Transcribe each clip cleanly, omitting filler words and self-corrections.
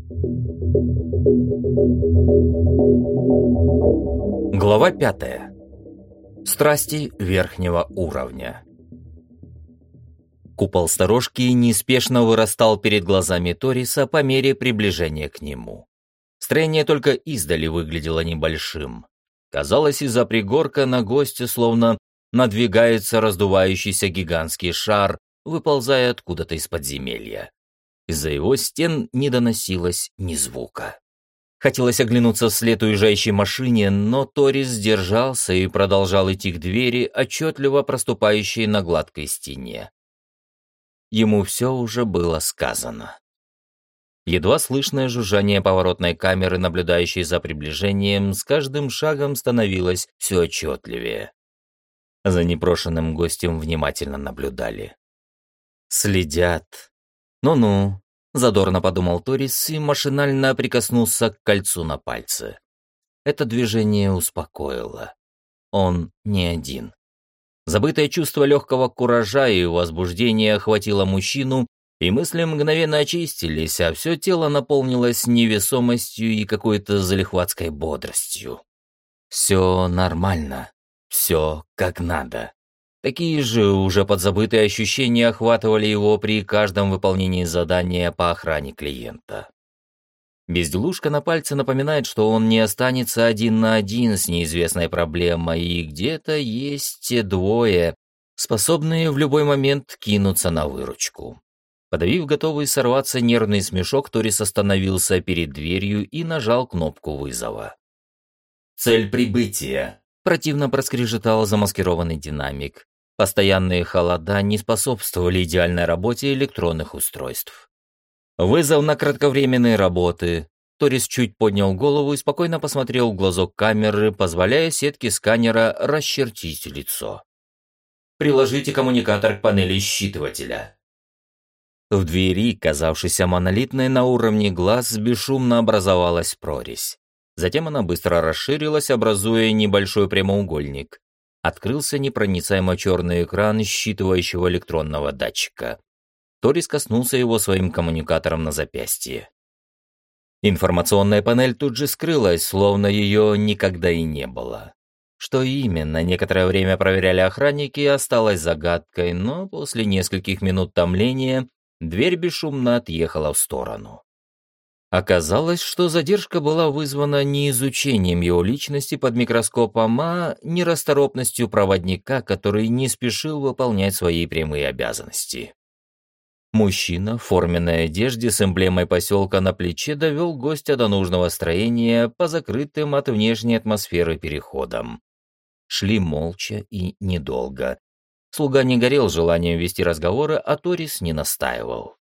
Глава 5. Страсти верхнего уровня. Купол сторожки неспешно вырастал перед глазами Ториса по мере приближения к нему. Строение только издали выглядело небольшим. Казалось, из-за пригорка на гостя словно надвигается раздувающийся гигантский шар, выползая откуда-то из подземелья. Из-за его стен не доносилось ни звука. Хотелось оглянуться вслед уезжающей машине, но Торис сдержался и продолжал идти к двери, отчетливо проступающей на гладкой стене. Ему все уже было сказано. Едва слышное жужжание поворотной камеры, наблюдающей за приближением, с каждым шагом становилось все отчетливее. За непрошенным гостем внимательно наблюдали. «Следят. Ну-ну», — задорно подумал Торис и машинально прикоснулся к кольцу на пальце. Это движение успокоило. Он не один. Забытое чувство легкого куража и возбуждения охватило мужчину, и мысли мгновенно очистились, а все тело наполнилось невесомостью и какой-то залихватской бодростью. Все нормально, все как надо. Такие же уже подзабытые ощущения охватывали его при каждом выполнении задания по охране клиента. Безделушка на пальце напоминает, что он не останется один на один с неизвестной проблемой, и где-то есть те двое, способные в любой момент кинуться на выручку. Подавив готовый сорваться нервный смешок, Торис остановился перед дверью и нажал кнопку вызова. «Цель прибытия», — противно проскрежетал замаскированный динамик. Постоянные холода не способствовали идеальной работе электронных устройств. «Вызов на кратковременные работы». Торис чуть поднял голову и спокойно посмотрел в глазок камеры, позволяя сетке сканера расчертить лицо. «Приложите коммуникатор к панели считывателя». В двери, казавшейся монолитной на уровне глаз, бесшумно образовалась прорезь. Затем она быстро расширилась, образуя небольшой прямоугольник. Открылся непроницаемо черный экран считывающего электронного датчика. Торис коснулся его своим коммуникатором на запястье. Информационная панель тут же скрылась, словно ее никогда и не было. Что именно, некоторое время проверяли охранники, осталось загадкой, но после нескольких минут томления дверь бесшумно отъехала в сторону. Оказалось, что задержка была вызвана не изучением его личности под микроскопом, а нерасторопностью проводника, который не спешил выполнять свои прямые обязанности. Мужчина в форменной одежде с эмблемой поселка на плече довел гостя до нужного строения по закрытым от внешней атмосферы переходам. Шли молча и недолго. Слуга не горел желанием вести разговоры, а Торис не настаивал.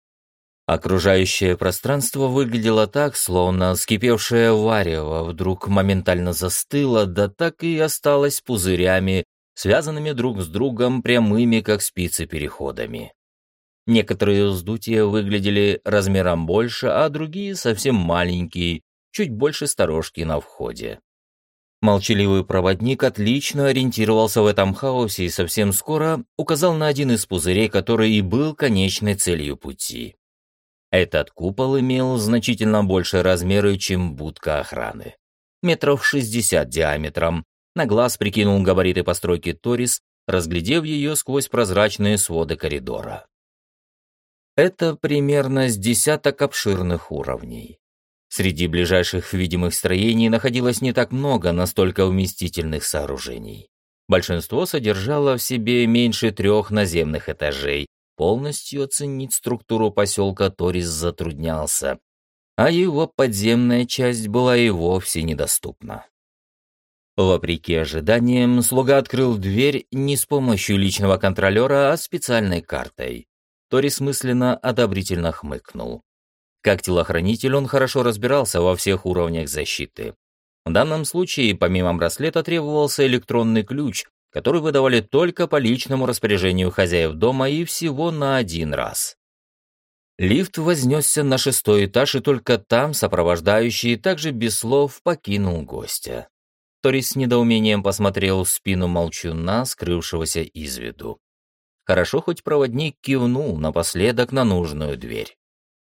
Окружающее пространство выглядело так, словно вскипевшее варево вдруг моментально застыло, да так и осталось пузырями, связанными друг с другом прямыми, как спицы, переходами. Некоторые вздутия выглядели размером больше, а другие совсем маленькие, чуть больше сторожки на входе. Молчаливый проводник отлично ориентировался в этом хаосе и совсем скоро указал на один из пузырей, который и был конечной целью пути. Этот купол имел значительно большие размеры, чем будка охраны. Метров 60 диаметром. На глаз прикинул габариты постройки Торис, разглядев ее сквозь прозрачные своды коридора. Это примерно с десяток обширных уровней. Среди ближайших видимых строений находилось не так много настолько вместительных сооружений. Большинство содержало в себе меньше 3 наземных этажей. Полностью оценить структуру поселка Торис затруднялся, а его подземная часть была и вовсе недоступна. Вопреки ожиданиям, слуга открыл дверь не с помощью личного контролера, а специальной картой. Торис мысленно одобрительно хмыкнул. Как телохранитель он хорошо разбирался во всех уровнях защиты. В данном случае, помимо браслета, требовался электронный ключ, который выдавали только по личному распоряжению хозяев дома и всего на 1 раз. Лифт вознесся на 6-й этаж, и только там сопровождающий также без слов покинул гостя. Торис с недоумением посмотрел в спину молчуна, скрывшегося из виду. Хорошо, хоть проводник кивнул напоследок на нужную дверь.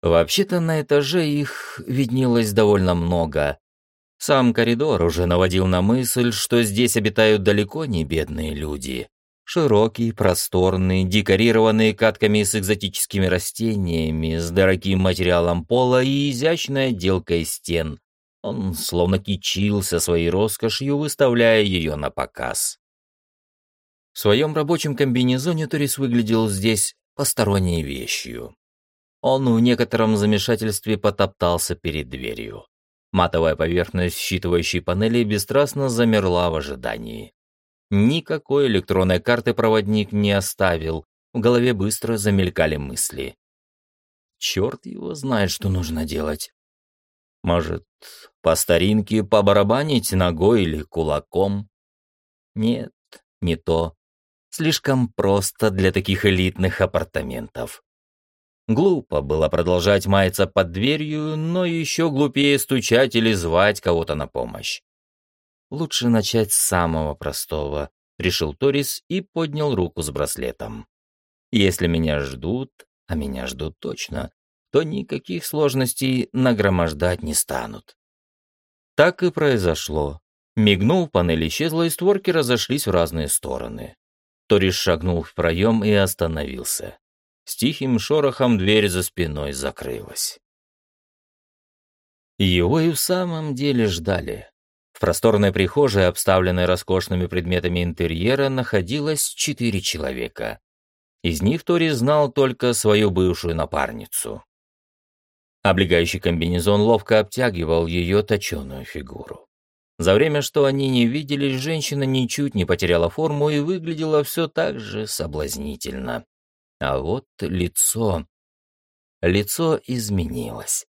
Вообще-то на этаже их виднелось довольно много. Сам коридор уже наводил на мысль, что здесь обитают далеко не бедные люди. Широкий, просторный, декорированный катками с экзотическими растениями, с дорогим материалом пола и изящной отделкой стен. Он словно кичился своей роскошью, выставляя ее на показ. В своем рабочем комбинезоне Торис выглядел здесь посторонней вещью. Он в некотором замешательстве потоптался перед дверью. Матовая поверхность считывающей панели бесстрастно замерла в ожидании. Никакой электронной карты проводник не оставил, в голове быстро замелькали мысли. Черт его знает, что нужно делать. Может, по старинке побарабанить ногой или кулаком? Нет, не то. Слишком просто для таких элитных апартаментов. Глупо было продолжать маяться под дверью, но еще глупее стучать или звать кого-то на помощь. Лучше начать с самого простого, решил Торис и поднял руку с браслетом. Если меня ждут, а меня ждут точно, то никаких сложностей нагромождать не станут. Так и произошло. Мигнул, панель исчезла, и створки разошлись в разные стороны. Торис шагнул в проем и остановился. С тихим шорохом дверь за спиной закрылась. Его и в самом деле ждали. В просторной прихожей, обставленной роскошными предметами интерьера, находилось 4 человека. Из них Торис знал только свою бывшую напарницу. Облегающий комбинезон ловко обтягивал ее точеную фигуру. За время, что они не виделись, женщина ничуть не потеряла форму и выглядела все так же соблазнительно. А вот лицо изменилось.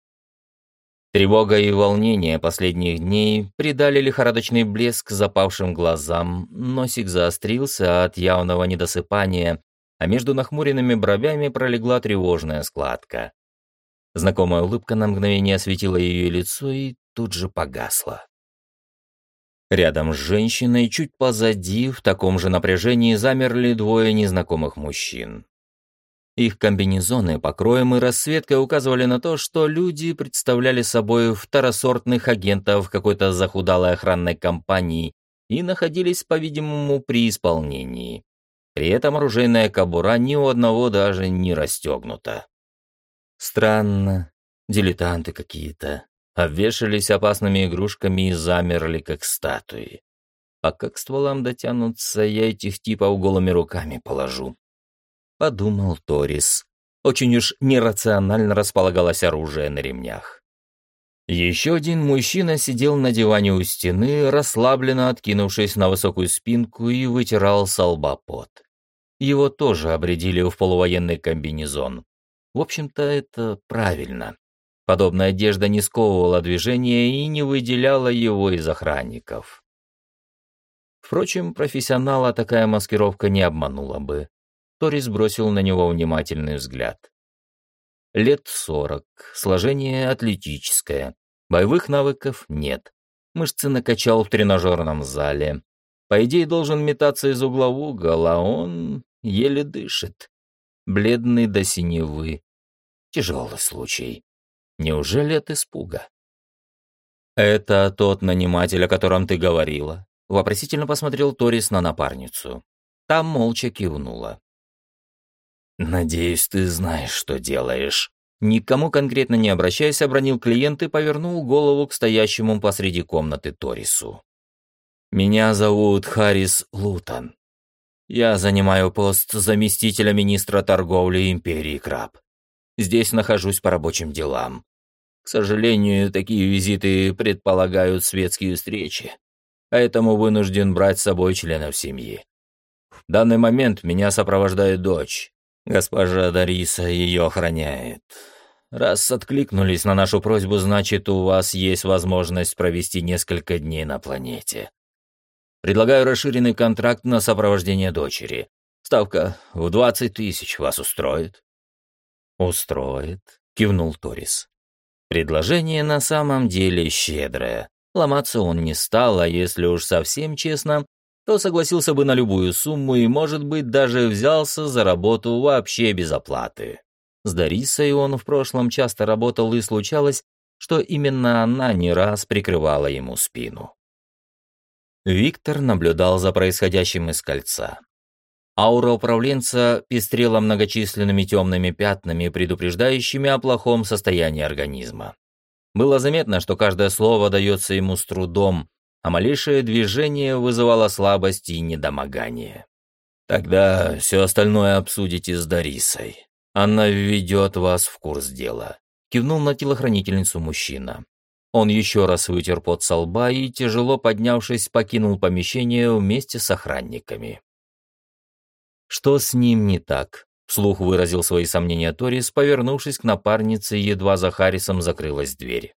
Тревога и волнение последних дней придали лихорадочный блеск запавшим глазам, носик заострился от явного недосыпания, а между нахмуренными бровями пролегла тревожная складка. Знакомая улыбка на мгновение осветила ее лицо и тут же погасла. Рядом с женщиной, чуть позади, в таком же напряжении замерли 2 незнакомых мужчин. Их комбинезоны, покроем и расцветкой указывали на то, что люди представляли собой второсортных агентов какой-то захудалой охранной компании и находились, по-видимому, при исполнении. При этом оружейная кобура ни у одного даже не расстегнута. Странно, дилетанты какие-то. Обвешались опасными игрушками и замерли, как статуи. Пока к стволам дотянутся, я этих типов голыми руками положу. Подумал Торис. Очень уж нерационально располагалось оружие на ремнях. Еще один мужчина сидел на диване у стены, расслабленно откинувшись на высокую спинку, и вытирал со лба пот. Его тоже обрядили в полувоенный комбинезон. В общем-то, это правильно. Подобная одежда не сковывала движения и не выделяла его из охранников. Впрочем, профессионала такая маскировка не обманула бы. Торис бросил на него внимательный взгляд. Лет 40, сложение атлетическое, боевых навыков нет. Мышцы накачал в тренажерном зале. По идее, должен метаться из угла в угол, а он еле дышит. Бледный до синевы. Тяжелый случай. Неужели от испуга? «Это тот наниматель, о котором ты говорила?» Вопросительно посмотрел Торис на напарницу. Та молча кивнула. «Надеюсь, ты знаешь, что делаешь». Никому конкретно не обращаясь, обронил клиент и повернул голову к стоящему посреди комнаты Торису. «Меня зовут Харрис Лутон. Я занимаю пост заместителя министра торговли Империи Краб. Здесь нахожусь по рабочим делам. К сожалению, такие визиты предполагают светские встречи, поэтому вынужден брать с собой членов семьи. В данный момент меня сопровождает дочь. Госпожа Дариса ее охраняет. Раз откликнулись на нашу просьбу, значит, у вас есть возможность провести несколько дней на планете. Предлагаю расширенный контракт на сопровождение дочери. Ставка в 20 000 вас устроит?» «Устроит», — кивнул Торис. Предложение на самом деле щедрое. Ломаться он не стал, а если уж совсем честно, то согласился бы на любую сумму и, может быть, даже взялся за работу вообще без оплаты. С Дарисой он в прошлом часто работал, и случалось, что именно она не раз прикрывала ему спину. Виктор наблюдал за происходящим из кольца. Аура управленца пестрела многочисленными темными пятнами, предупреждающими о плохом состоянии организма. Было заметно, что каждое слово дается ему с трудом, а малейшее движение вызывало слабость и недомогание. «Тогда все остальное обсудите с Дарисой. Она введет вас в курс дела», — кивнул на телохранительницу мужчина. Он еще раз вытер пот со лба и, тяжело поднявшись, покинул помещение вместе с охранниками. «Что с ним не так?» — вслух выразил свои сомнения Торис, повернувшись к напарнице, едва за Харрисом закрылась дверь.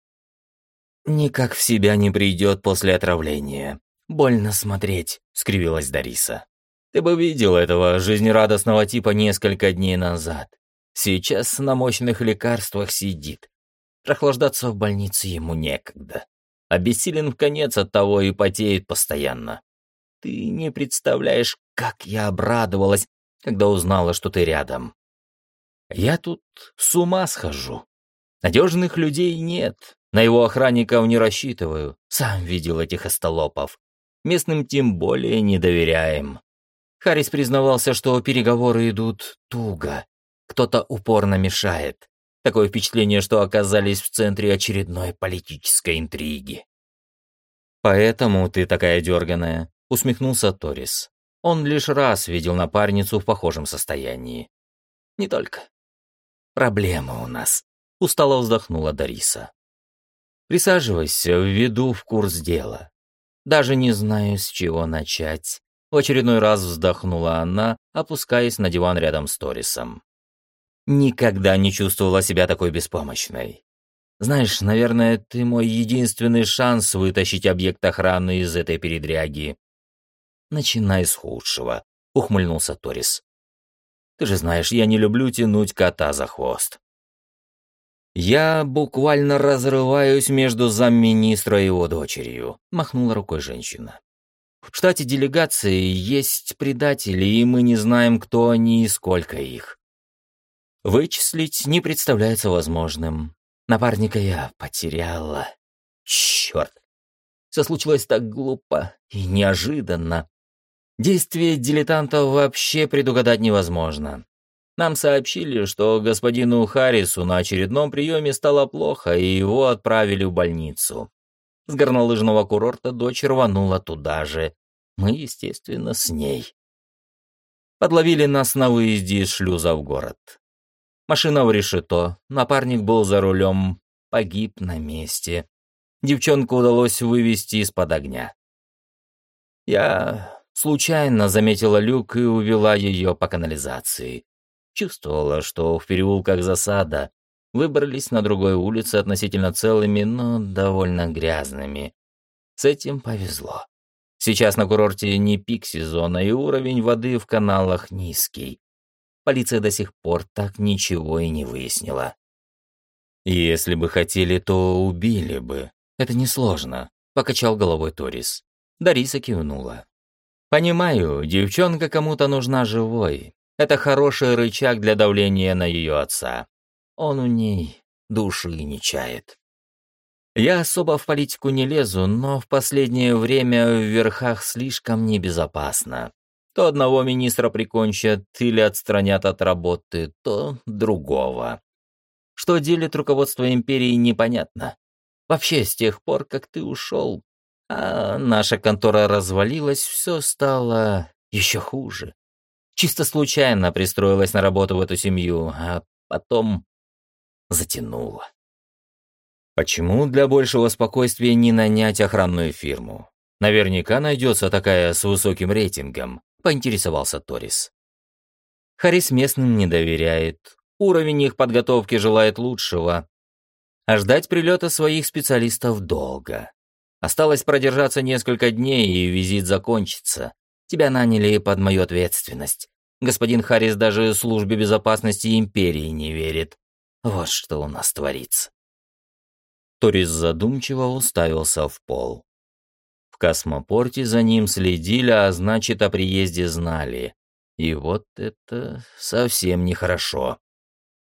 «Никак в себя не придет после отравления. Больно смотреть», — скривилась Дариса. «Ты бы видел этого жизнерадостного типа несколько дней назад. Сейчас на мощных лекарствах сидит. Прохлаждаться в больнице ему некогда. Обессилен в конец, оттого и потеет постоянно. Ты не представляешь, как я обрадовалась, когда узнала, что ты рядом. Я тут с ума схожу. Надежных людей нет. На его охранников не рассчитываю. Сам видел этих остолопов. Местным тем более не доверяем». Харрис признавался, что переговоры идут туго. Кто-то упорно мешает. Такое впечатление, что оказались в центре очередной политической интриги. «Поэтому ты такая дерганая», — усмехнулся Торис. Он лишь раз видел напарницу в похожем состоянии. «Не только. Проблема у нас», — устало вздохнула Дариса. «Присаживайся, введу в курс дела. Даже не знаю, с чего начать». В очередной раз вздохнула она, опускаясь на диван рядом с Торисом. «Никогда не чувствовала себя такой беспомощной. Знаешь, наверное, ты мой единственный шанс вытащить объект охраны из этой передряги». «Начинай с худшего», — ухмыльнулся Торис. «Ты же знаешь, я не люблю тянуть кота за хвост». «Я буквально разрываюсь между замминистра и его дочерью», — махнула рукой женщина. «В штате делегации есть предатели, и мы не знаем, кто они и сколько их. Вычислить не представляется возможным. Напарника я потеряла. Черт! Все случилось так глупо и неожиданно. Действия дилетантов вообще предугадать невозможно. Нам сообщили, что господину Харрису на очередном приеме стало плохо, и его отправили в больницу. С горнолыжного курорта дочь рванула туда же. Мы, естественно, с ней. Подловили нас на выезде из шлюза в город. Машина в решето, напарник был за рулем, погиб на месте. Девчонку удалось вывести из-под огня. Я случайно заметила люк и увела ее по канализации. Чувствовала, что в переулках засада. Выбрались на другой улице относительно целыми, но довольно грязными. С этим повезло. Сейчас на курорте не пик сезона, и уровень воды в каналах низкий. Полиция до сих пор так ничего и не выяснила. «Если бы хотели, то убили бы. Это несложно», — покачал головой Торис. Дариса кивнула. «Понимаю, девчонка кому-то нужна живой. Это хороший рычаг для давления на ее отца. Он у ней души не чает. Я особо в политику не лезу, но в последнее время в верхах слишком небезопасно. То одного министра прикончат или отстранят от работы, то другого. Что делит руководство империи, непонятно. Вообще, с тех пор, как ты ушел, а наша контора развалилась, все стало еще хуже. Чисто случайно пристроилась на работу в эту семью, а потом затянуло. Почему для большего спокойствия не нанять охранную фирму? Наверняка найдется такая с высоким рейтингом, поинтересовался Торис. Харрис местным не доверяет. Уровень их подготовки желает лучшего. А ждать прилета своих специалистов долго. Осталось продержаться несколько дней, и визит закончится. Тебя наняли под мою ответственность. Господин Харрис даже службе безопасности империи не верит. Вот что у нас творится. Торис задумчиво уставился в пол. В космопорте за ним следили, а значит, о приезде знали. И вот это совсем нехорошо.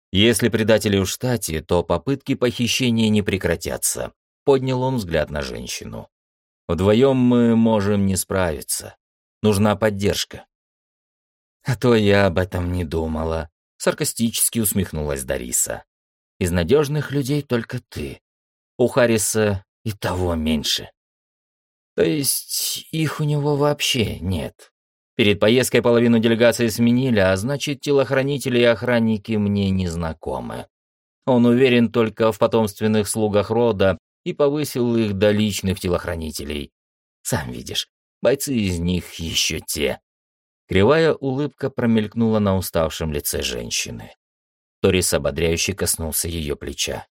Если предатели в штате, то попытки похищения не прекратятся. Поднял он взгляд на женщину. Вдвоем мы можем не справиться. Нужна поддержка. А то я об этом не думала. Саркастически усмехнулась Дариса. Из надежных людей только ты. У Харриса и того меньше. То есть их у него вообще нет. Перед поездкой половину делегации сменили, а значит, телохранители и охранники мне не знакомы. Он уверен только в потомственных слугах рода и повысил их до личных телохранителей. Сам видишь, бойцы из них еще те. Кривая улыбка промелькнула на уставшем лице женщины. Торис ободряюще коснулся ее плеча.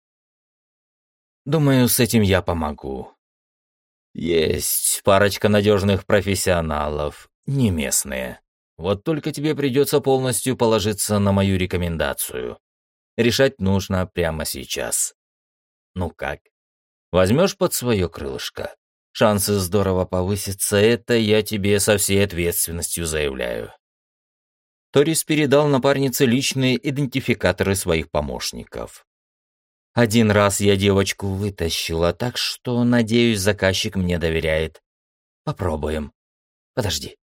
«Думаю, с этим я помогу. Есть парочка надежных профессионалов, не местные. Вот только тебе придется полностью положиться на мою рекомендацию. Решать нужно прямо сейчас. Ну как? Возьмешь под свое крылышко? Шансы здорово повысятся, это я тебе со всей ответственностью заявляю». Торис передал напарнице личные идентификаторы своих помощников. Один раз я девочку вытащила, так что, надеюсь, заказчик мне доверяет. Попробуем. Подожди.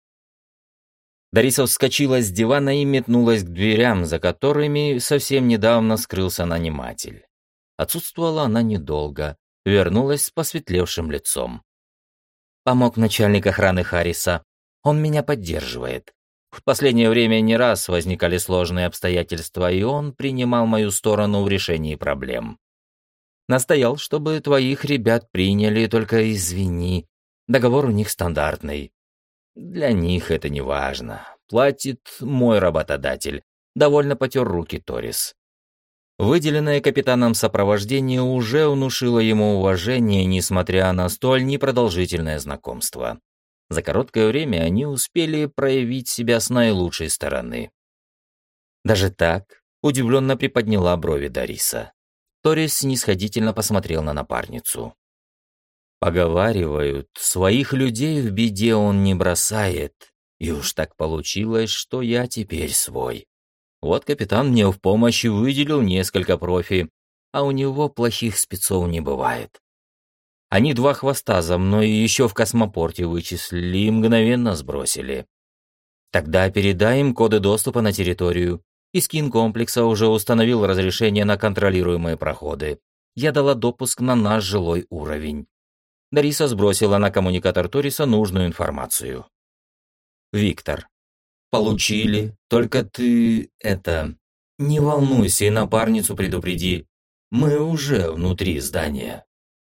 Дариса вскочила с дивана и метнулась к дверям, за которыми совсем недавно скрылся наниматель. Отсутствовала она недолго, вернулась с посветлевшим лицом. Помог начальник охраны Харриса. Он меня поддерживает. В последнее время не раз возникали сложные обстоятельства, и он принимал мою сторону в решении проблем. Настоял, чтобы твоих ребят приняли, только извини, договор у них стандартный. Для них это не важно. Платит мой работодатель. Довольно потер руки Торис. Выделенное капитаном сопровождение уже внушило ему уважение, несмотря на столь непродолжительное знакомство. За короткое время они успели проявить себя с наилучшей стороны. Даже так удивленно приподняла брови Дариса. Торис снисходительно посмотрел на напарницу. Поговаривают, своих людей в беде он не бросает, и уж так получилось, что я теперь свой. Вот капитан мне в помощь выделил несколько профи, а у него плохих спецов не бывает. Они 2 хвоста за мной еще в космопорте вычислили и мгновенно сбросили. Тогда передай им коды доступа на территорию. Искин комплекса уже установил разрешение на контролируемые проходы. Я дала допуск на наш жилой уровень. Дариса сбросила на коммуникатор Ториса нужную информацию. Виктор. Получили. Только ты, не волнуйся и напарницу предупреди. Мы уже внутри здания.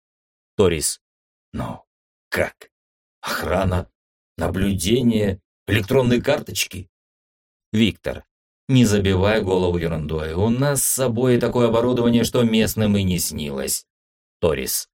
Торис. Ну, как? Охрана? Наблюдение? Электронные карточки? Виктор. Не забивай голову ерундой. У нас с собой такое оборудование, что местным и не снилось. Торис.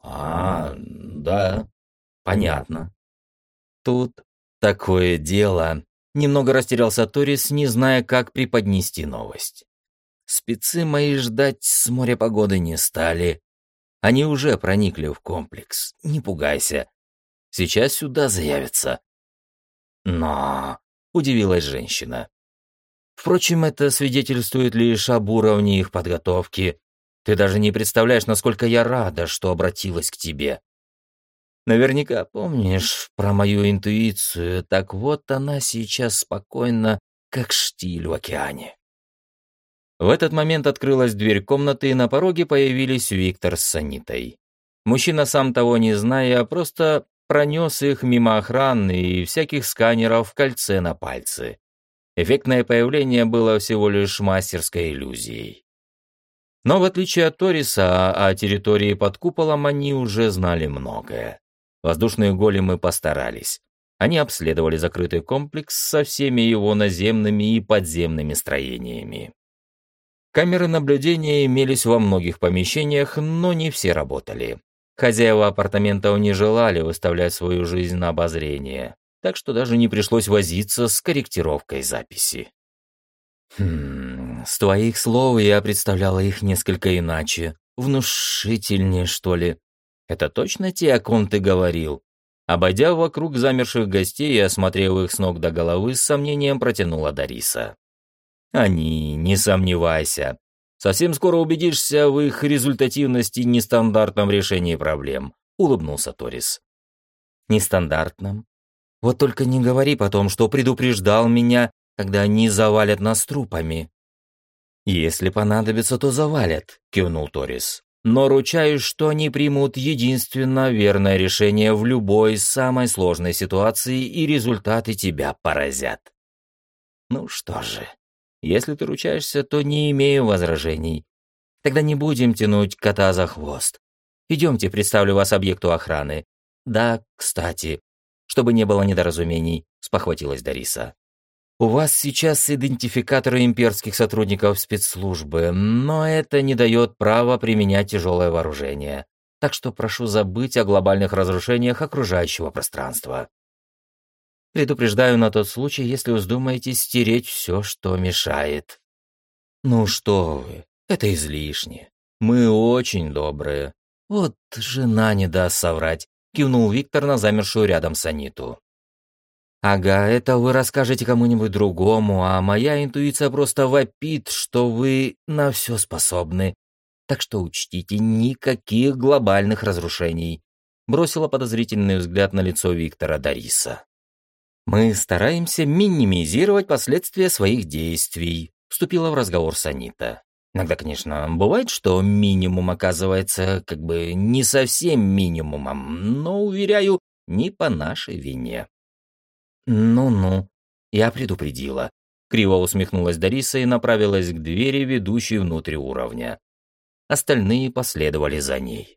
Да, понятно. Тут такое дело. Немного растерялся Торис, не зная, как преподнести новость. Спецы мои ждать с моря погоды не стали. Они уже проникли в комплекс. Не пугайся. Сейчас сюда заявятся. Но... Удивилась женщина. Впрочем, это свидетельствует лишь об уровне их подготовки. Ты даже не представляешь, насколько я рада, что обратилась к тебе. Наверняка помнишь про мою интуицию, так вот она сейчас спокойна, как штиль в океане. В этот момент открылась дверь комнаты, и на пороге появились Виктор с Санитой. Мужчина, сам того не зная, просто пронес их мимо охраны и всяких сканеров в кольце на пальцы. Эффектное появление было всего лишь мастерской иллюзией. Но в отличие от Ториса, о территории под куполом они уже знали многое. Воздушные големы постарались. Они обследовали закрытый комплекс со всеми его наземными и подземными строениями. Камеры наблюдения имелись во многих помещениях, но не все работали. Хозяева апартаментов не желали выставлять свою жизнь на обозрение, так что даже не пришлось возиться с корректировкой записи. С твоих слов я представляла их несколько иначе, внушительнее, что ли. Это точно те, о ком ты говорил? Обойдя вокруг замерших гостей и осмотрев их с ног до головы, с сомнением протянула Дариса. Они, не сомневайся. Совсем скоро убедишься в их результативности и нестандартном решении проблем», — улыбнулся Торис. «Нестандартном? Вот только не говори потом, что предупреждал меня, когда они завалят нас трупами». «Если понадобится, то завалят», — кивнул Торис. «Но ручаюсь, что они примут единственно верное решение в любой самой сложной ситуации, и результаты тебя поразят». «Ну что же, если ты ручаешься, то не имею возражений. Тогда не будем тянуть кота за хвост. Идемте, представлю вас объекту охраны. Да, кстати, чтобы не было недоразумений», — спохватилась Дариса. «У вас сейчас идентификаторы имперских сотрудников спецслужбы, но это не дает права применять тяжелое вооружение. Так что прошу забыть о глобальных разрушениях окружающего пространства. Предупреждаю на тот случай, если вздумаете стереть все, что мешает». «Ну что вы, это излишне. Мы очень добрые. Вот жена не даст соврать», — кивнул Виктор на замершую рядом Саниту. «Ага, это вы расскажете кому-нибудь другому, а моя интуиция просто вопит, что вы на все способны. Так что учтите, никаких глобальных разрушений», — бросила подозрительный взгляд на лицо Виктора Дариса. «Мы стараемся минимизировать последствия своих действий», — вступила в разговор Санита. «Иногда, конечно, бывает, что минимум оказывается как бы не совсем минимумом, но, уверяю, не по нашей вине». «Ну-ну, я предупредила», — криво усмехнулась Дариса и направилась к двери, ведущей внутрь уровня. Остальные последовали за ней.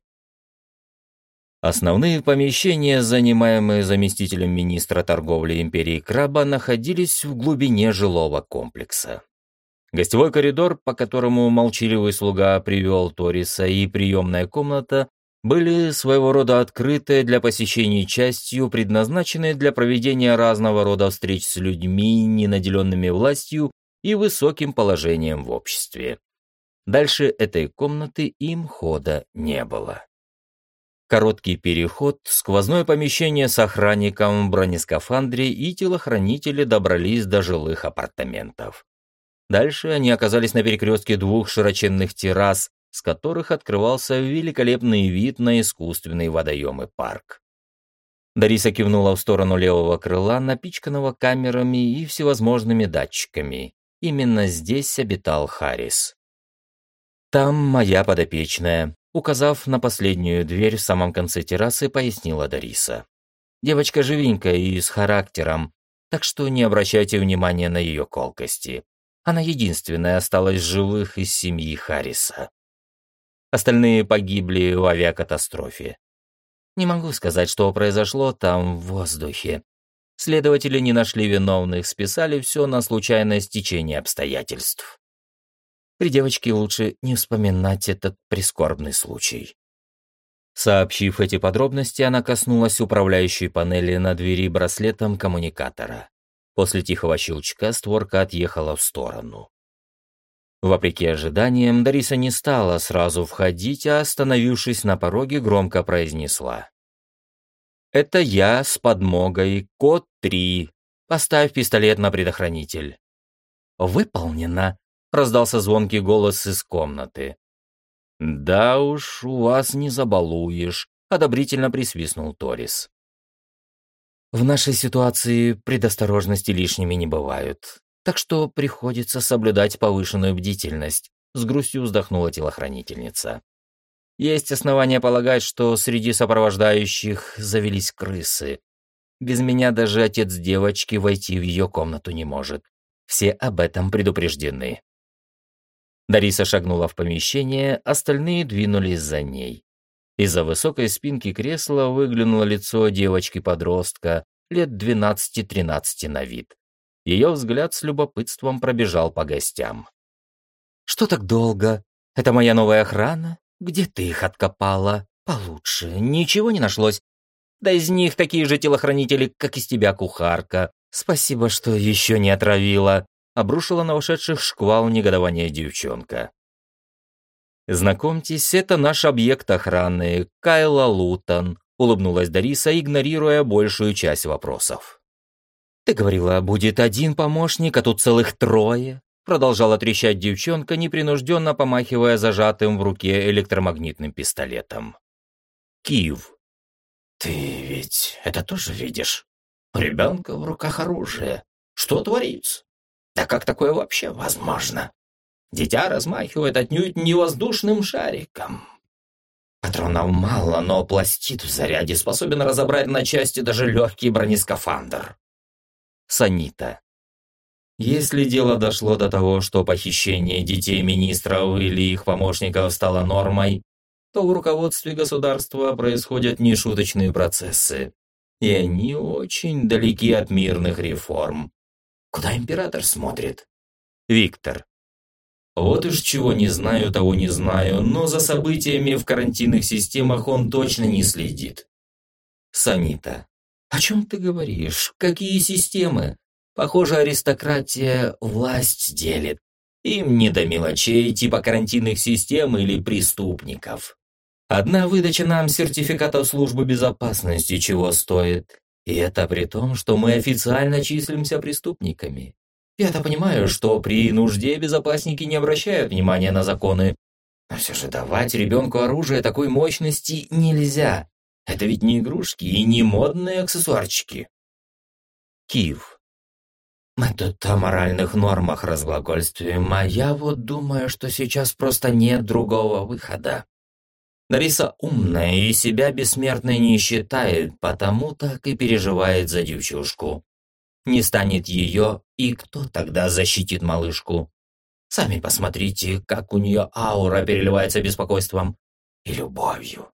Основные помещения, занимаемые заместителем министра торговли империи Краба, находились в глубине жилого комплекса. Гостевой коридор, по которому молчаливый слуга привел Ториса, и приемная комната были своего рода открытые для посещений частью, предназначенные для проведения разного рода встреч с людьми, не наделенными властью и высоким положением в обществе. Дальше этой комнаты им хода не было. Короткий переход, сквозное помещение с охранником в бронескафандре, и телохранители добрались до жилых апартаментов. Дальше они оказались на перекрестке двух широченных террас, с которых открывался великолепный вид на искусственный водоем и парк. Дариса кивнула в сторону левого крыла, напичканного камерами и всевозможными датчиками. Именно здесь обитал Харрис. «Там моя подопечная», — указав на последнюю дверь в самом конце террасы, пояснила Дариса. «Девочка живенькая и с характером, так что не обращайте внимания на ее колкости. Она единственная осталась живых из семьи Харриса. Остальные погибли в авиакатастрофе. Не могу сказать, что произошло там в воздухе. Следователи не нашли виновных, списали все на случайное стечение обстоятельств. При девочке лучше не вспоминать этот прискорбный случай». Сообщив эти подробности, она коснулась управляющей панели на двери браслетом коммуникатора. После тихого щелчка створка отъехала в сторону. Вопреки ожиданиям, Дариса не стала сразу входить, а, остановившись на пороге, громко произнесла: «Это я с подмогой, код 3. Поставь пистолет на предохранитель». «Выполнено», — раздался звонкий голос из комнаты. «Да уж, у вас не забалуешь», — одобрительно присвистнул Торис. «В нашей ситуации предосторожности лишними не бывают, так что приходится соблюдать повышенную бдительность», — с грустью вздохнула телохранительница. «Есть основания полагать, что среди сопровождающих завелись крысы. Без меня даже отец девочки войти в ее комнату не может. Все об этом предупреждены». Дариса шагнула в помещение, остальные двинулись за ней. Из-за высокой спинки кресла выглянуло лицо девочки-подростка, лет 12-13 на вид. Ее взгляд с любопытством пробежал по гостям. «Что так долго? Это моя новая охрана? Где ты их откопала? Получше. Ничего не нашлось. Да из них такие же телохранители, как из тебя, кухарка. Спасибо, что еще не отравила», — обрушила на ушедших шквал негодования девчонка. «Знакомьтесь, это наш объект охраны, Кайла Лутон», — улыбнулась Дариса, игнорируя большую часть вопросов. «Ты говорила, будет один помощник, а тут целых 3. продолжала трещать девчонка, непринужденно помахивая зажатым в руке электромагнитным пистолетом. Киев. «Ты ведь это тоже видишь? У ребенка в руках оружие. Что творится? Да как такое вообще возможно? Дитя размахивает отнюдь не воздушным шариком. Патронов мало, но пластид в заряде способен разобрать на части даже легкий бронескафандр». Санита. Если дело дошло до того, что похищение детей министров или их помощников стало нормой, то в руководстве государства происходят нешуточные процессы, и они очень далеки от мирных реформ. Куда император смотрит? Виктор. Вот уж чего не знаю, того не знаю, но за событиями в карантинных системах он точно не следит. Санита. О чем ты говоришь? Какие системы? Похоже, аристократия власть делит. Им не до мелочей типа карантинных систем или преступников. Одна выдача нам сертификатов службы безопасности чего стоит. И это при том, что мы официально числимся преступниками. Я-то понимаю, что при нужде безопасники не обращают внимания на законы. Но все же давать ребенку оружие такой мощности нельзя. Это ведь не игрушки и не модные аксессуарчики. Киев. Мы тут о моральных нормах разглагольствуем, а я вот думаю, что сейчас просто нет другого выхода. Дариса умная и себя бессмертной не считает, потому так и переживает за девчушку. Не станет ее, и кто тогда защитит малышку? Сами посмотрите, как у нее аура переливается беспокойством и любовью.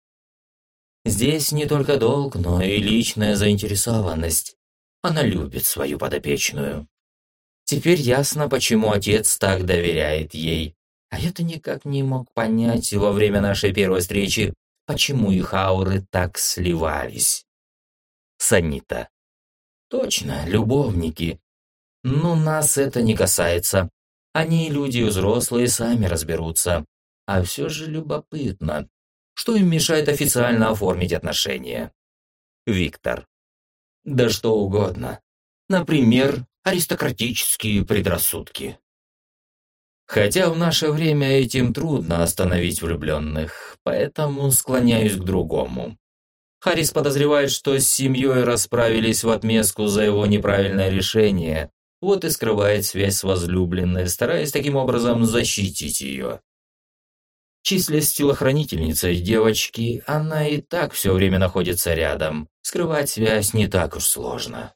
Здесь не только долг, но и личная заинтересованность. Она любит свою подопечную. Теперь ясно, почему отец так доверяет ей. А я-то никак не мог понять во время нашей первой встречи, почему их ауры так сливались. Санита. Точно, любовники. Но нас это не касается. Они, люди взрослые, сами разберутся. А все же любопытно, что им мешает официально оформить отношения. Виктор. Да что угодно. Например, аристократические предрассудки. Хотя в наше время этим трудно остановить влюбленных, поэтому склоняюсь к другому. Харрис подозревает, что с семьей расправились в отместку за его неправильное решение, вот и скрывает связь с возлюбленной, стараясь таким образом защитить ее. Числясь телохранительницей девочки, она и так все время находится рядом. Скрывать связь не так уж сложно.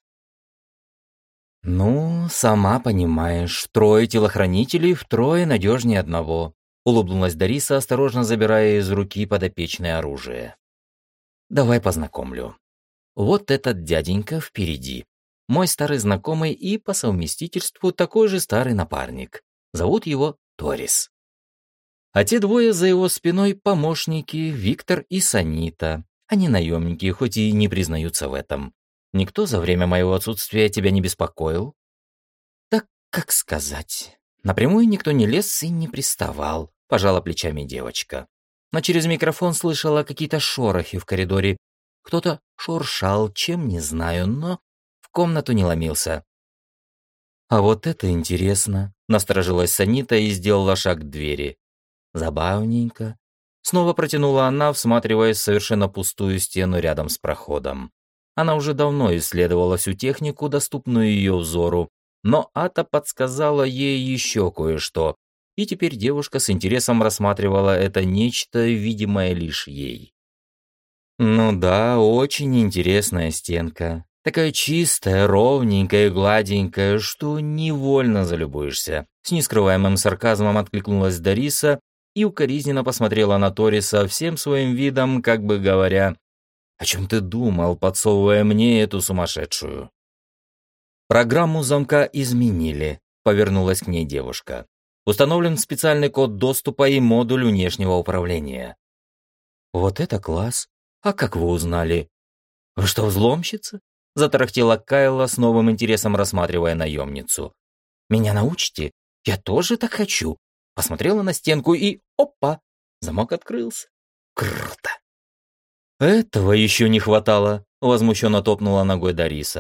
«Ну, сама понимаешь, 3 телохранителей втрое надежнее одного», улыбнулась Дариса, осторожно забирая из руки подопечное оружие. «Давай познакомлю. Вот этот дяденька впереди. Мой старый знакомый и по совместительству такой же старый напарник. Зовут его Торис. А те двое за его спиной помощники Виктор и Санита. Они наемники, хоть и не признаются в этом. Никто за время моего отсутствия тебя не беспокоил?» «Так, как сказать. Напрямую никто не лез и не приставал», — пожала плечами девочка. Но через микрофон слышала какие-то шорохи в коридоре. Кто-то шуршал, чем не знаю, но в комнату не ломился. «А вот это интересно», — насторожилась Санита и сделала шаг к двери. «Забавненько». Снова протянула она, всматриваясь в совершенно пустую стену рядом с проходом. Она уже давно исследовала всю технику, доступную ее взору, но Ата подсказала ей еще кое-что, и теперь девушка с интересом рассматривала это нечто, видимое лишь ей. «Ну да, очень интересная стенка. Такая чистая, ровненькая и гладенькая, что невольно залюбуешься». С нескрываемым сарказмом откликнулась Дариса и укоризненно посмотрела на Ториса всем своим видом, как бы говоря: «О чем ты думал, подсовывая мне эту сумасшедшую?» «Программу замка изменили», — повернулась к ней девушка. «Установлен специальный код доступа и модуль внешнего управления». «Вот это класс! А как вы узнали?» «Вы что, взломщица?» — затарахтела Кайла с новым интересом, рассматривая наемницу. «Меня научите? Я тоже так хочу!» Посмотрела на стенку и опа! Замок открылся. Круто! «Этого еще не хватало», — возмущенно топнула ногой Дариса.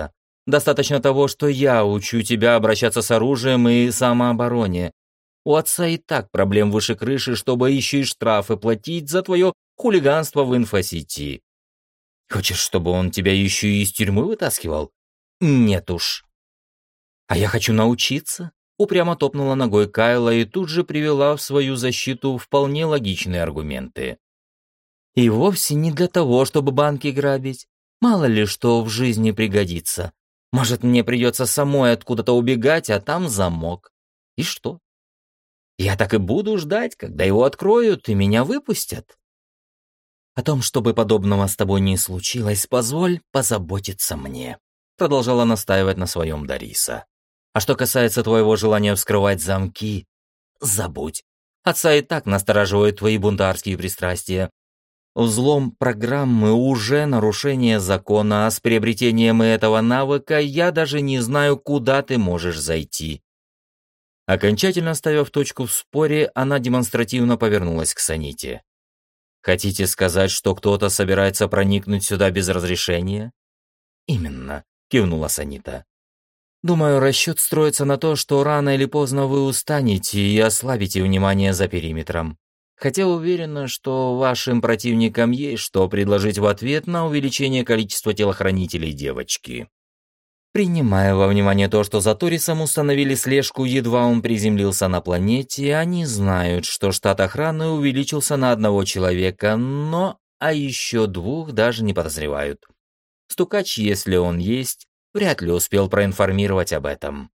Достаточно того, что я учу тебя обращаться с оружием и самообороне. У отца и так проблем выше крыши, чтобы еще и штрафы платить за твое хулиганство в инфосети. Хочешь, чтобы он тебя еще и из тюрьмы вытаскивал? Нет уж. А я хочу научиться. Упрямо топнула ногой Кайла и тут же привела в свою защиту вполне логичные аргументы. И вовсе не для того, чтобы банки грабить. Мало ли что в жизни пригодится. Может, мне придется самой откуда-то убегать, а там замок. И что? Я так и буду ждать, когда его откроют и меня выпустят. О том, чтобы подобного с тобой не случилось, позволь позаботиться мне. Продолжала настаивать на своем Дариса. А что касается твоего желания вскрывать замки, забудь. Отца и так настораживают твои бунтарские пристрастия. Взлом программы уже нарушение закона, а с приобретением этого навыка я даже не знаю, куда ты можешь зайти. Окончательно ставив точку в споре, она демонстративно повернулась к Саните. Хотите сказать, что кто-то собирается проникнуть сюда без разрешения? Именно, кивнула Санита. Думаю, расчет строится на то, что рано или поздно вы устанете и ослабите внимание за периметром. Хотя уверена, что вашим противникам есть что предложить в ответ на увеличение количества телохранителей девочки. Принимая во внимание то, что за Торисом установили слежку, едва он приземлился на планете, они знают, что штат охраны увеличился на одного человека, но о еще двух даже не подозревают. Стукач, если он есть, вряд ли успел проинформировать об этом.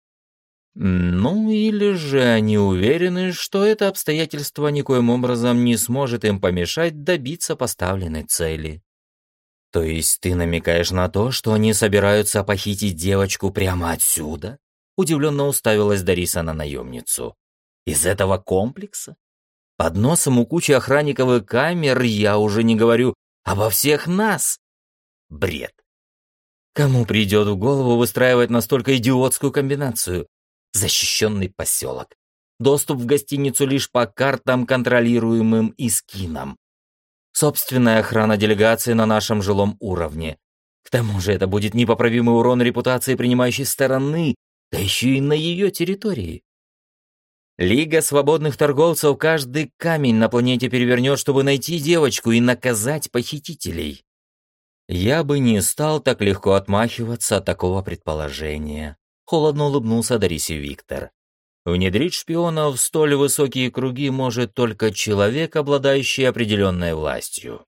Ну, или же они уверены, что это обстоятельство никоим образом не сможет им помешать добиться поставленной цели. То есть ты намекаешь на то, что они собираются похитить девочку прямо отсюда? Удивленно уставилась Дариса на наемницу. Из этого комплекса? Под носом у кучи охранников и камер я уже не говорю обо всех нас. Бред. Кому придет в голову выстраивать настолько идиотскую комбинацию? Защищенный поселок. Доступ в гостиницу лишь по картам, контролируемым Искином. Собственная охрана делегации на нашем жилом уровне. К тому же это будет непоправимый урон репутации принимающей стороны, да еще и на ее территории. Лига свободных торговцев каждый камень на планете перевернет, чтобы найти девочку и наказать похитителей. Я бы не стал так легко отмахиваться от такого предположения. Холодно улыбнулся Дарисе Виктор. Внедрить шпионов в столь высокие круги может только человек, обладающий определенной властью.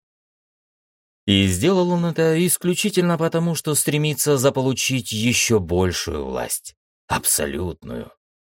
И сделал он это исключительно потому, что стремится заполучить еще большую власть. Абсолютную.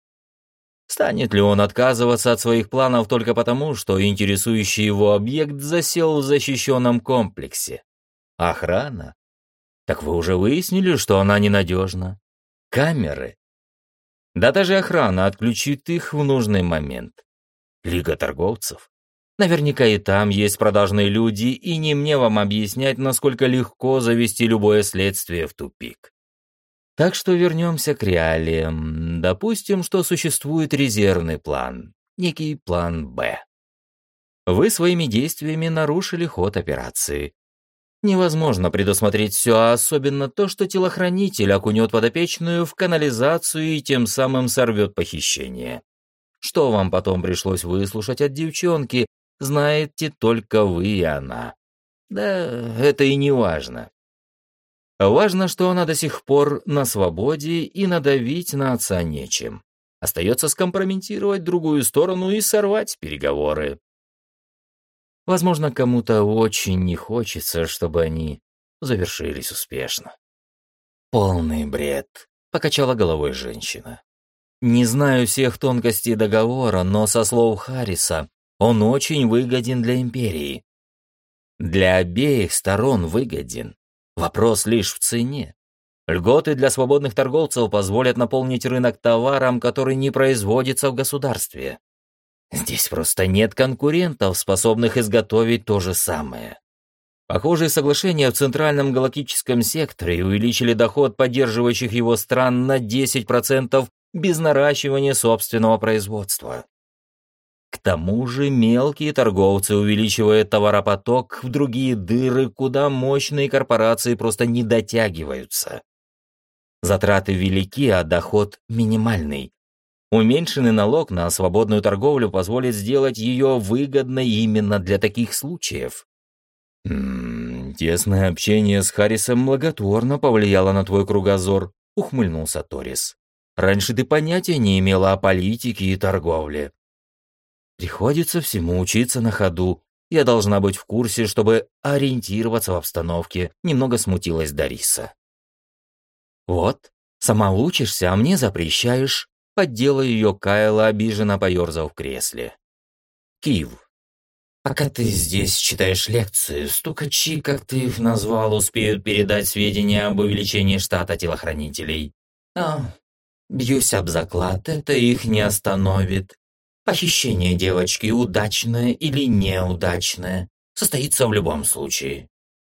Станет ли он отказываться от своих планов только потому, что интересующий его объект засел в защищенном комплексе? Охрана? Так вы уже выяснили, что она ненадежна. Камеры? Да даже охрана отключит их в нужный момент. Лига торговцев? Наверняка и там есть продажные люди, и не мне вам объяснять, насколько легко завести любое следствие в тупик. Так что вернемся к реалиям. Допустим, что существует резервный план, некий план «Б». Вы своими действиями нарушили ход операции. Невозможно предусмотреть все, а особенно то, что телохранитель окунет подопечную в канализацию и тем самым сорвет похищение. Что вам потом пришлось выслушать от девчонки, знаете только вы и она. Да, это и не важно. Важно, что она до сих пор на свободе и надавить на отца нечем. Остается скомпрометировать другую сторону и сорвать переговоры. Возможно, кому-то очень не хочется, чтобы они завершились успешно. «Полный бред», — покачала головой женщина. «Не знаю всех тонкостей договора, но со слов Харриса он очень выгоден для империи. Для обеих сторон выгоден. Вопрос лишь в цене. Льготы для свободных торговцев позволят наполнить рынок товаром, который не производится в государстве. Здесь просто нет конкурентов, способных изготовить то же самое. Похожие соглашения в Центральном галактическом секторе увеличили доход поддерживающих его стран на 10% без наращивания собственного производства. К тому же мелкие торговцы увеличивают товаропоток в другие дыры, куда мощные корпорации просто не дотягиваются. Затраты велики, а доход минимальный. Уменьшенный налог на свободную торговлю позволит сделать ее выгодной именно для таких случаев. Тесное общение с Харрисом благотворно повлияло на твой кругозор, ухмыльнулся Торис. Раньше ты понятия не имела о политике и торговле. Приходится всему учиться на ходу. Я должна быть в курсе, чтобы ориентироваться в обстановке, немного смутилась Дариса. Вот, сама учишься, а мне запрещаешь. Поддела ее Кайла, обиженно поерзав в кресле. Кив. Пока ты здесь читаешь лекции, стукачи, как ты их назвал, успеют передать сведения об увеличении штата телохранителей. Бьюсь об заклад, это их не остановит. Похищение девочки, удачное или неудачное, состоится в любом случае.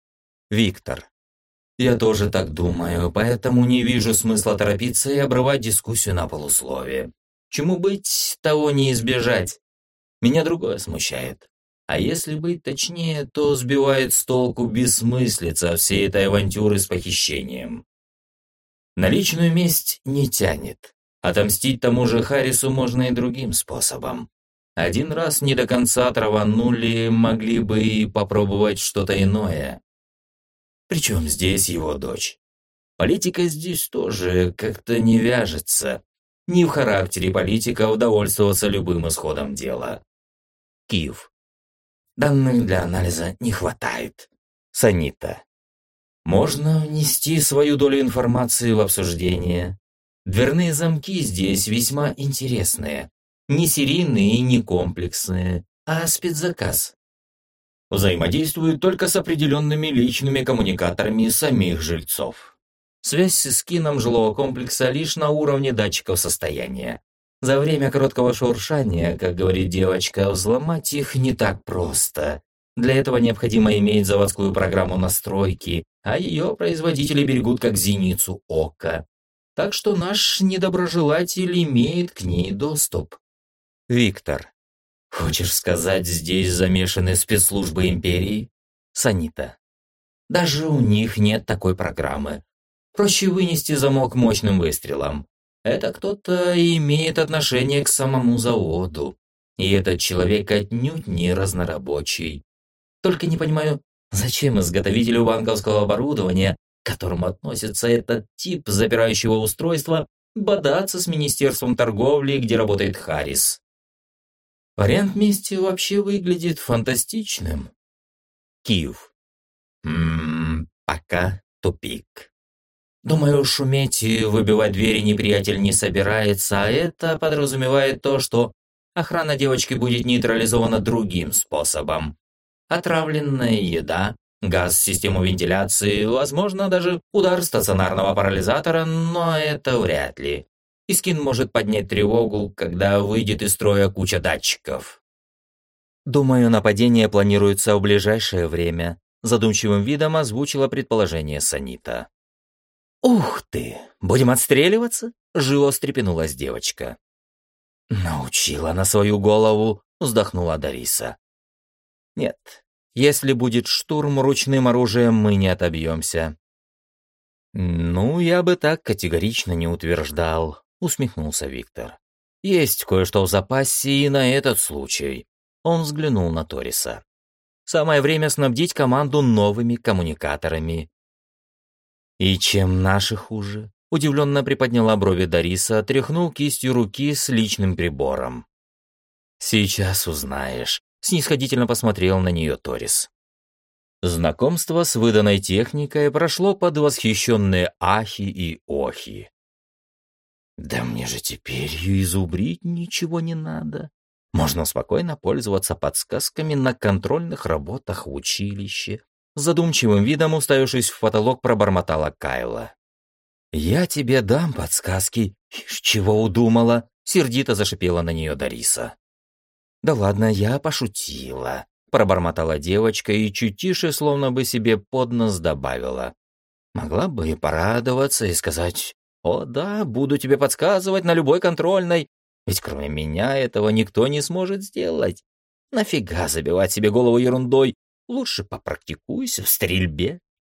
Виктор. Я тоже так думаю, поэтому не вижу смысла торопиться и обрывать дискуссию на полусловие. Чему быть, того не избежать. Меня другое смущает. А если быть точнее, то сбивает с толку бессмыслица всей этой авантюры с похищением. На личную месть не тянет. Отомстить тому же Харрису можно и другим способом. Один раз не до конца траванули, могли бы и попробовать что-то иное. Причем здесь его дочь? Политика здесь тоже как-то не вяжется. Не в характере политика удовольствоваться любым исходом дела. Киев. Данных для анализа не хватает. Санита. Можно внести свою долю информации в обсуждение. Дверные замки здесь весьма интересные. Не серийные и не комплексные, а спецзаказ. Взаимодействуют только с определенными личными коммуникаторами самих жильцов. Связь с эскином жилого комплекса лишь на уровне датчиков состояния. За время короткого шуршания, как говорит девочка, взломать их не так просто. Для этого необходимо иметь заводскую программу настройки, а ее производители берегут как зеницу ока. Так что наш недоброжелатель имеет к ней доступ. Виктор. Хочешь сказать, здесь замешаны спецслужбы империи? Санита. Даже у них нет такой программы. Проще вынести замок мощным выстрелом. Это кто-то имеет отношение к самому заводу. И этот человек отнюдь не разнорабочий. Только не понимаю, зачем изготовителю банковского оборудования, к которому относится этот тип запирающего устройства, бодаться с Министерством торговли, где работает Харрис. Вариант мести вообще выглядит фантастичным. Киев. Пока тупик. Думаю, шуметь и выбивать двери неприятель не собирается, а это подразумевает то, что охрана девочки будет нейтрализована другим способом. Отравленная еда, газ в систему вентиляции, возможно, даже удар стационарного парализатора, но это вряд ли. Искин может поднять тревогу, когда выйдет из строя куча датчиков. Думаю, нападение планируется в ближайшее время, задумчивым видом озвучила предположение Санита. «Ух ты! Будем отстреливаться?» — живо встрепенулась девочка. «Научила на свою голову», — вздохнула Дариса. «Нет, если будет штурм ручным оружием, мы не отобьемся». «Ну, я бы так категорично не утверждал», — усмехнулся Виктор. «Есть кое-что в запасе и на этот случай». Он взглянул на Ториса. «Самое время снабдить команду новыми коммуникаторами». «И чем наши хуже?» — удивленно приподняла брови Дариса, тряхнул кистью руки с личным прибором. «Сейчас узнаешь», — снисходительно посмотрел на нее Торис. Знакомство с выданной техникой прошло под восхищенные ахи и охи. «Да мне же теперь ее изубрить ничего не надо. Можно спокойно пользоваться подсказками на контрольных работах в училище», с задумчивым видом, уставившись в потолок, пробормотала Кайла. «Я тебе дам подсказки. Ишь, чего удумала?» — сердито зашипела на нее Дариса. «Да ладно, я пошутила», — пробормотала девочка и чуть тише, словно бы себе под нос добавила. «Могла бы и порадоваться и сказать: «О да, буду тебе подсказывать на любой контрольной, ведь кроме меня этого никто не сможет сделать. Нафига забивать себе голову ерундой? Лучше попрактикуйся в стрельбе».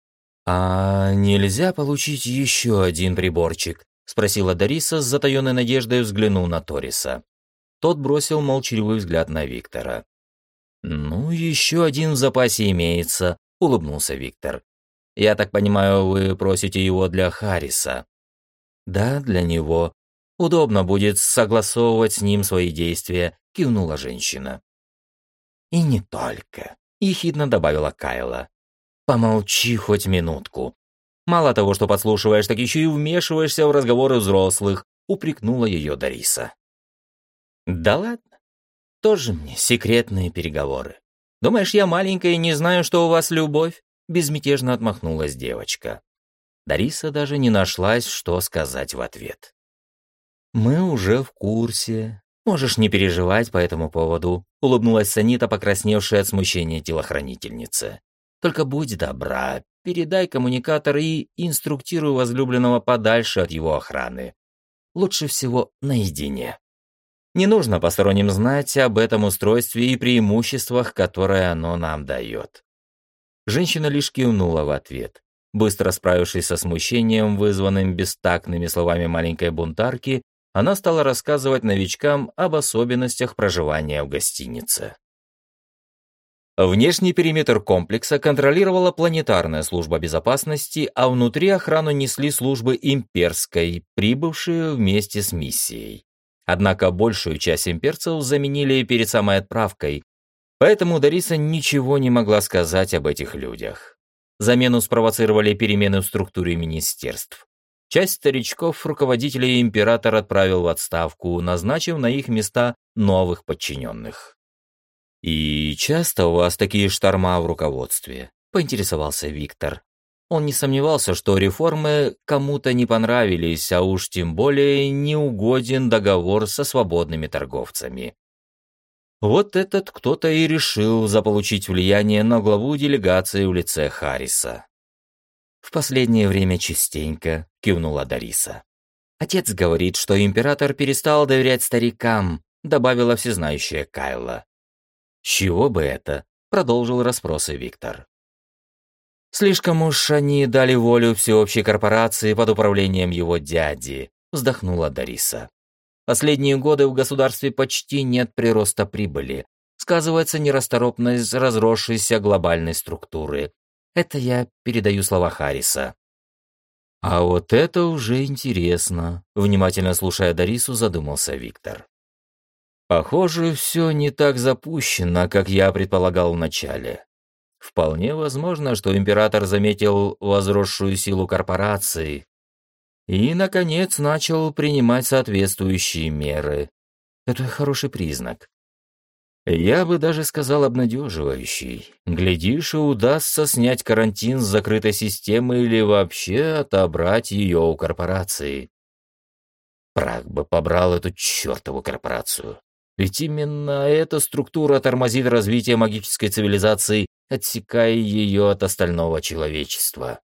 «А нельзя получить еще один приборчик?» — спросила Дариса с затаенной надеждой, взглянув на Ториса. Тот бросил молчаливый взгляд на Виктора. «Ну, еще один в запасе имеется», — улыбнулся Виктор. «Я так понимаю, вы просите его для Харриса?» «Да, для него. Удобно будет согласовывать с ним свои действия», — кивнула женщина. «И не только», — ехидно добавила Кайла. «Помолчи хоть минутку. Мало того, что подслушиваешь, так еще и вмешиваешься в разговоры взрослых», — упрекнула ее Дариса. «Да ладно. Тоже мне секретные переговоры. Думаешь, я маленькая и не знаю, что у вас любовь?» — безмятежно отмахнулась девочка. Дариса даже не нашлась, что сказать в ответ. «Мы уже в курсе. Можешь не переживать по этому поводу», — улыбнулась Санита, покрасневшая от смущения телохранительницы. «Только будь добра, передай коммуникатор и инструктируй возлюбленного подальше от его охраны. Лучше всего наедине. Не нужно посторонним знать об этом устройстве и преимуществах, которые оно нам дает». Женщина лишь кивнула в ответ. Быстро справившись со смущением, вызванным бестактными словами маленькой бунтарки, она стала рассказывать новичкам об особенностях проживания в гостинице. Внешний периметр комплекса контролировала планетарная служба безопасности, а внутри охрану несли службы имперской, прибывшие вместе с миссией. Однако большую часть имперцев заменили перед самой отправкой, поэтому Дариса ничего не могла сказать об этих людях. Замену спровоцировали перемены в структуре министерств. Часть старичков руководителей император отправил в отставку, назначив на их места новых подчиненных. «И часто у вас такие шторма в руководстве?» — поинтересовался Виктор. Он не сомневался, что реформы кому-то не понравились, а уж тем более не угоден договор со свободными торговцами. Вот этот кто-то и решил заполучить влияние на главу делегации в лице Харриса. «В последнее время частенько», — кивнула Дариса. «Отец говорит, что император перестал доверять старикам», — добавила всезнающая Кайла. «С чего бы это?» — продолжил расспросы Виктор. «Слишком уж они дали волю всеобщей корпорации под управлением его дяди», — вздохнула Дариса. «Последние годы в государстве почти нет прироста прибыли. Сказывается нерасторопность разросшейся глобальной структуры. Это я передаю слова Харриса». «А вот это уже интересно», — внимательно слушая Дарису, задумался Виктор. «Похоже, все не так запущено, как я предполагал вначале. Вполне возможно, что император заметил возросшую силу корпорации и, наконец, начал принимать соответствующие меры. Это хороший признак. Я бы даже сказал обнадеживающий. Глядишь, и удастся снять карантин с закрытой системы или вообще отобрать ее у корпорации. Прах бы побрал эту чертову корпорацию. Ведь именно эта структура тормозит развитие магической цивилизации, отсекая ее от остального человечества.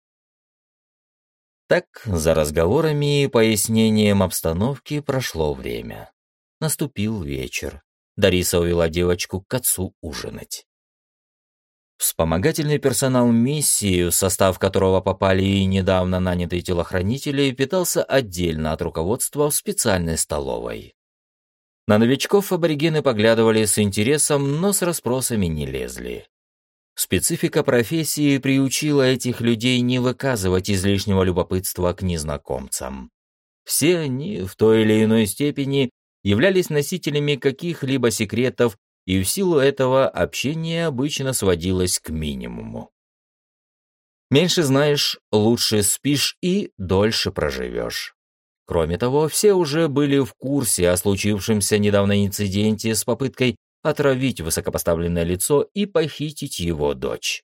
Так, за разговорами и пояснением обстановки прошло время. Наступил вечер. Дариса увела девочку к отцу ужинать. Вспомогательный персонал миссии, в состав которого попали и недавно нанятые телохранители, питался отдельно от руководства в специальной столовой. На новичков аборигены поглядывали с интересом, но с расспросами не лезли. Специфика профессии приучила этих людей не выказывать излишнего любопытства к незнакомцам. Все они, в той или иной степени, являлись носителями каких-либо секретов, и в силу этого общение обычно сводилось к минимуму. Меньше знаешь, лучше спишь и дольше проживешь. Кроме того, все уже были в курсе о случившемся недавно инциденте с попыткой отравить высокопоставленное лицо и похитить его дочь.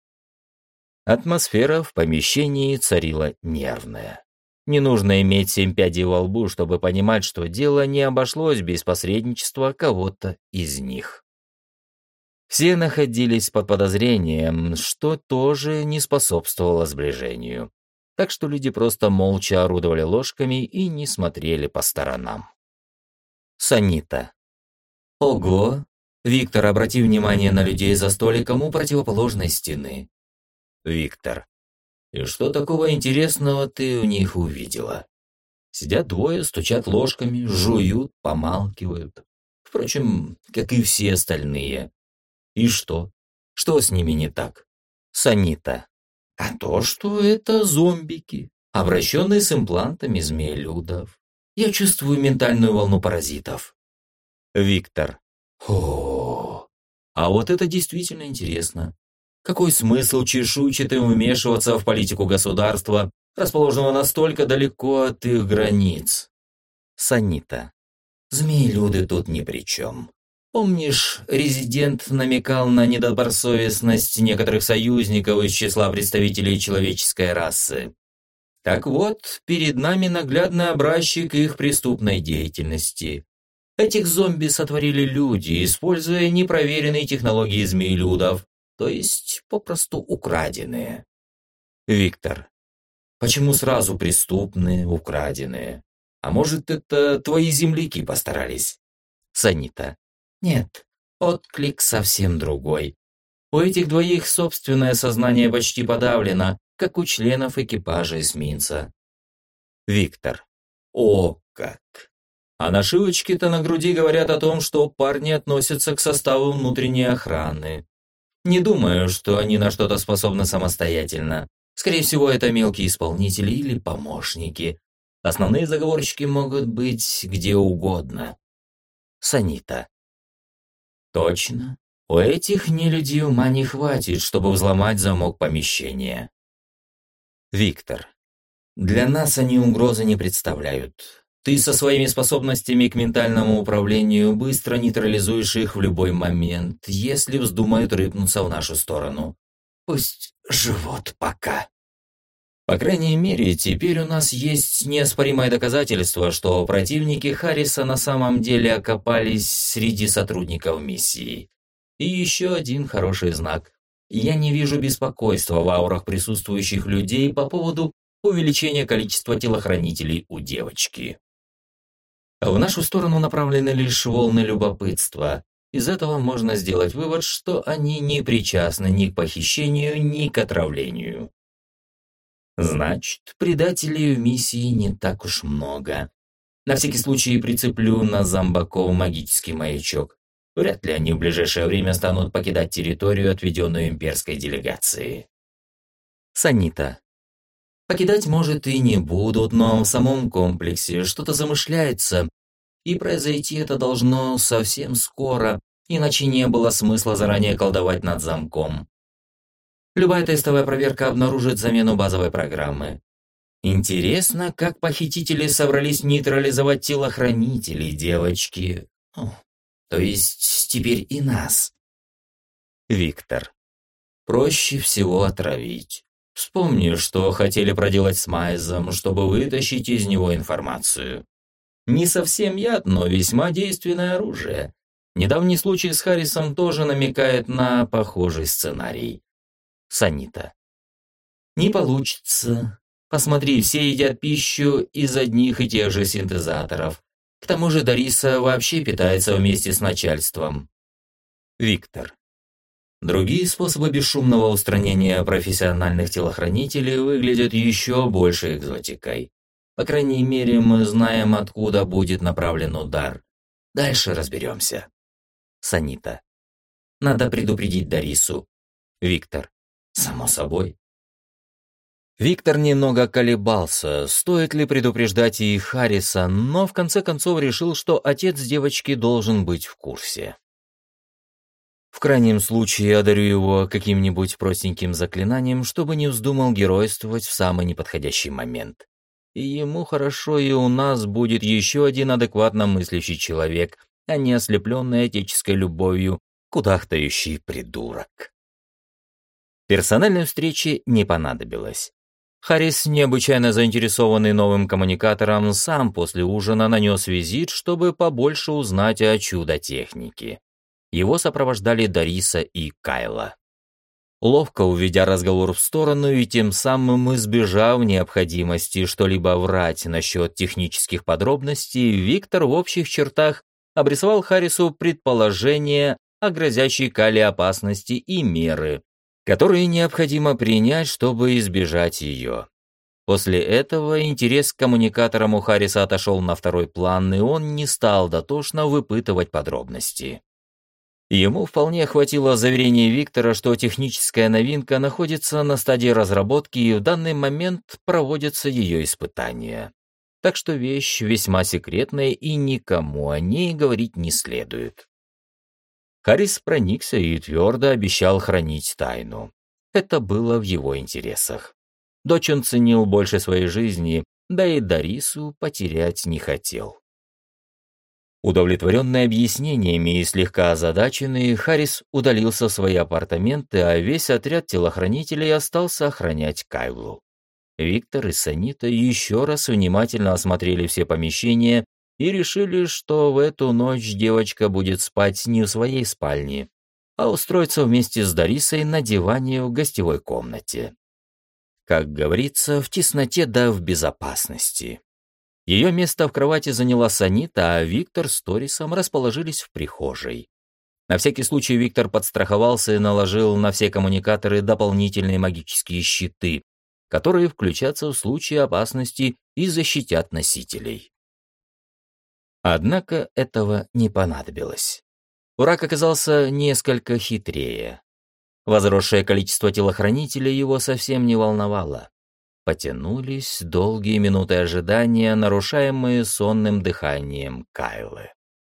Атмосфера в помещении царила нервная. Не нужно иметь 7 пядей во лбу, чтобы понимать, что дело не обошлось без посредничества кого-то из них. Все находились под подозрением, что тоже не способствовало сближению. Так что люди просто молча орудовали ложками и не смотрели по сторонам. Санита. Ого! Виктор, обрати внимание на людей за столиком у противоположной стены. Виктор. И что такого интересного ты у них увидела? Сидят двое, стучат ложками, жуют, помалкивают. Впрочем, как и все остальные. И что? Что с ними не так? Санита. А то, что это зомбики, обращенные с имплантами змеелюдов. Я чувствую ментальную волну паразитов. Виктор. О, а вот это действительно интересно. Какой смысл чешуйчатым вмешиваться в политику государства, расположенного настолько далеко от их границ? Санита. Змеелюды тут ни при чем. Помнишь, резидент намекал на недобросовестность некоторых союзников из числа представителей человеческой расы? Так вот, перед нами наглядный образчик их преступной деятельности. Этих зомби сотворили люди, используя непроверенные технологии змеелюдов, то есть попросту украденные. Виктор. Почему сразу преступные, украденные? А может, это твои земляки постарались? Санита. Нет, отклик совсем другой. У этих двоих собственное сознание почти подавлено, как у членов экипажа эсминца. Виктор. О, как! А нашивочки-то на груди говорят о том, что парни относятся к составу внутренней охраны. Не думаю, что они на что-то способны самостоятельно. Скорее всего, это мелкие исполнители или помощники. Основные заговорщики могут быть где угодно. Санита. Точно. У этих нелюдей ума не хватит, чтобы взломать замок помещения. Виктор. Для нас они угрозы не представляют. Ты со своими способностями к ментальному управлению быстро нейтрализуешь их в любой момент, если вздумают рыпнуться в нашу сторону. Пусть живут пока. По крайней мере, теперь у нас есть неоспоримое доказательство, что противники Харриса на самом деле окопались среди сотрудников миссии. И еще один хороший знак. Я не вижу беспокойства в аурах присутствующих людей по поводу увеличения количества телохранителей у девочки. В нашу сторону направлены лишь волны любопытства. Из этого можно сделать вывод, что они не причастны ни к похищению, ни к отравлению. Значит, предателей в миссии не так уж много. На всякий случай прицеплю на зомбаков магический маячок. Вряд ли они в ближайшее время станут покидать территорию, отведенную имперской делегацией. Санита. Покидать, может, и не будут, но в самом комплексе что-то замышляется, и произойти это должно совсем скоро, иначе не было смысла заранее колдовать над замком. Любая тестовая проверка обнаружит замену базовой программы. Интересно, как похитители собрались нейтрализовать телохранителей девочки. То есть теперь и нас. Виктор. Проще всего отравить. Вспомни, что хотели проделать с Майзом, чтобы вытащить из него информацию. Не совсем яд, но весьма действенное оружие. Недавний случай с Харрисом тоже намекает на похожий сценарий. Санита. Не получится. Посмотри, все едят пищу из одних и тех же синтезаторов. К тому же Дариса вообще питается вместе с начальством. Виктор. Другие способы бесшумного устранения профессиональных телохранителей выглядят еще больше экзотикой. По крайней мере, мы знаем, откуда будет направлен удар. Дальше разберемся. Санита. Надо предупредить Дарису. Виктор. Само собой. Виктор немного колебался, стоит ли предупреждать и Харриса, но в конце концов решил, что отец девочки должен быть в курсе. В крайнем случае одарю его каким-нибудь простеньким заклинанием, чтобы не вздумал геройствовать в самый неподходящий момент. И ему хорошо, и у нас будет еще один адекватно мыслящий человек, а не ослепленный отеческой любовью кудахтающий придурок. Персональной встречи не понадобилось. Харрис, необычайно заинтересованный новым коммуникатором, сам после ужина нанес визит, чтобы побольше узнать о чудо-технике. Его сопровождали Дариса и Кайла. Ловко уведя разговор в сторону и тем самым избежав необходимости что-либо врать насчет технических подробностей, Виктор в общих чертах обрисовал Харрису предположения о грозящей Кайле опасности и меры, которые необходимо принять, чтобы избежать ее. После этого интерес к коммуникаторам у Харриса отошел на второй план, и он не стал дотошно выпытывать подробности. Ему вполне хватило заверения Виктора, что техническая новинка находится на стадии разработки и в данный момент проводятся ее испытания. Так что вещь весьма секретная и никому о ней говорить не следует. Харрис проникся и твердо обещал хранить тайну. Это было в его интересах. Дочь он ценил больше своей жизни, да и Дарису потерять не хотел. Удовлетворенный объяснениями и слегка озадаченный, Харрис удалился в свои апартаменты, а весь отряд телохранителей остался охранять Кайлу. Виктор и Санита еще раз внимательно осмотрели все помещения и решили, что в эту ночь девочка будет спать не в своей спальне, а устроиться вместе с Дарисой на диване в гостевой комнате. Как говорится, в тесноте да в безопасности. Ее место в кровати заняла Санита, а Виктор с Торисом расположились в прихожей. На всякий случай Виктор подстраховался и наложил на все коммуникаторы дополнительные магические щиты, которые включатся в случае опасности и защитят носителей. Однако этого не понадобилось. Враг оказался несколько хитрее. Возросшее количество телохранителей его совсем не волновало. Потянулись долгие минуты ожидания, нарушаемые сонным дыханием Кайлы.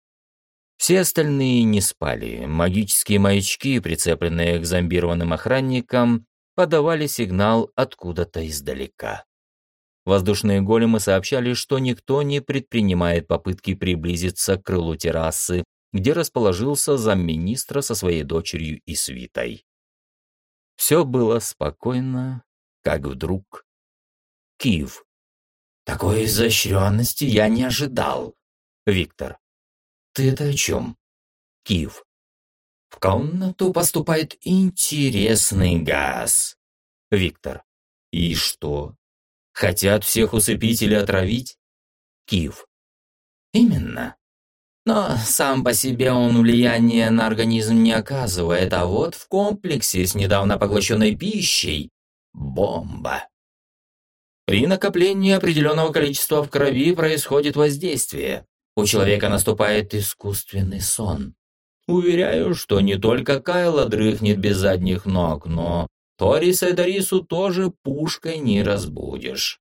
Все остальные не спали. Магические маячки, прицепленные к зомбированным охранникам, подавали сигнал откуда-то издалека. Воздушные големы сообщали, что никто не предпринимает попытки приблизиться к крылу террасы, где расположился замминистра со своей дочерью и свитой. Все было спокойно, как вдруг... Киев. Такой изощренности я не ожидал. Виктор. Ты это о чем? Киев. В комнату поступает интересный газ. Виктор. И что? Хотят всех усыпить или отравить? Киев. Именно. Но сам по себе он влияния на организм не оказывает, а вот в комплексе с недавно поглощенной пищей – бомба. При накоплении определенного количества в крови происходит воздействие. У человека наступает искусственный сон. Уверяю, что не только Кайла дрыхнет без задних ног, но Ториса и Дарису тоже пушкой не разбудишь.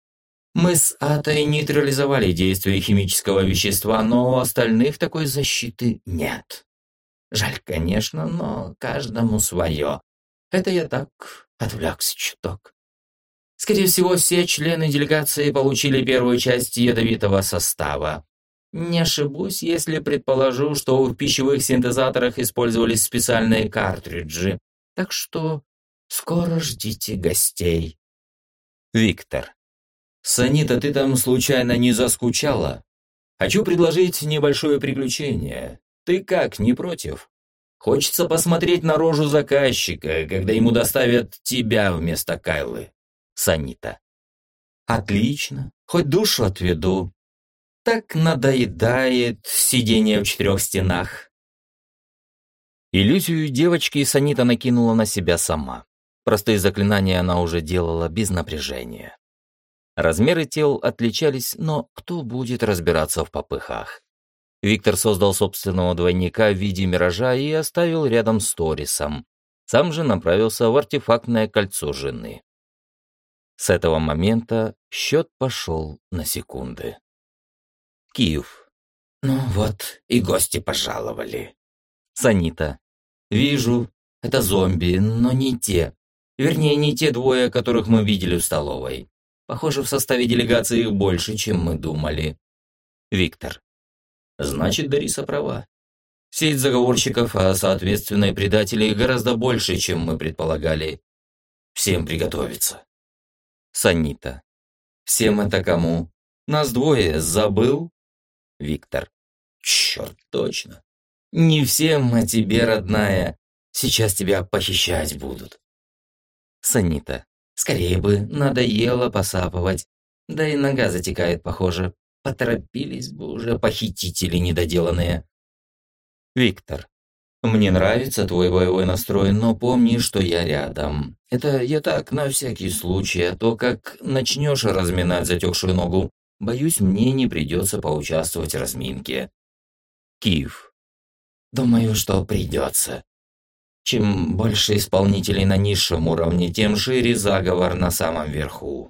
Мы с Атой нейтрализовали действие химического вещества, но у остальных такой защиты нет. Жаль, конечно, но каждому свое. Это я так отвлекся чуток. Скорее всего, все члены делегации получили первую часть ядовитого состава. Не ошибусь, если предположу, что в пищевых синтезаторах использовались специальные картриджи. Так что скоро ждите гостей. Виктор. Санита, ты там случайно не заскучала? Хочу предложить небольшое приключение. Ты как, не против? Хочется посмотреть на рожу заказчика, когда ему доставят тебя вместо Кайлы. Санита. Отлично, хоть душу отведу. Так надоедает сидение в 4 стенах. Иллюзию девочки Санита накинула на себя сама. Простые заклинания она уже делала без напряжения. Размеры тел отличались, но кто будет разбираться в попыхах? Виктор создал собственного двойника в виде миража и оставил рядом с Торисом. Сам же направился в артефактное кольцо жены. С этого момента счет пошел на секунды. Киев. Ну вот, и гости пожаловали. Санита. Вижу, это зомби, но не те. Вернее, не те двое, которых мы видели в столовой. Похоже, в составе делегации их больше, чем мы думали. Виктор. Значит, Дариса права. Сеть заговорщиков, а соответственно и предателей гораздо больше, чем мы предполагали. Всем приготовиться. Санита. Всем это кому? Нас двое, забыл? Виктор. Черт, точно. Не всем, а тебе, родная. Сейчас тебя похищать будут. Санита. Скорее бы, надоело посапывать. Да и нога затекает, похоже. Поторопились бы уже похитители недоделанные. Виктор. Мне нравится твой боевой настрой, но помни, что я рядом. Это я так, на всякий случай, а то как начнешь разминать затекшую ногу, боюсь, мне не придется поучаствовать в разминке. Киев. Думаю, что придется. Чем больше исполнителей на низшем уровне, тем шире заговор на самом верху.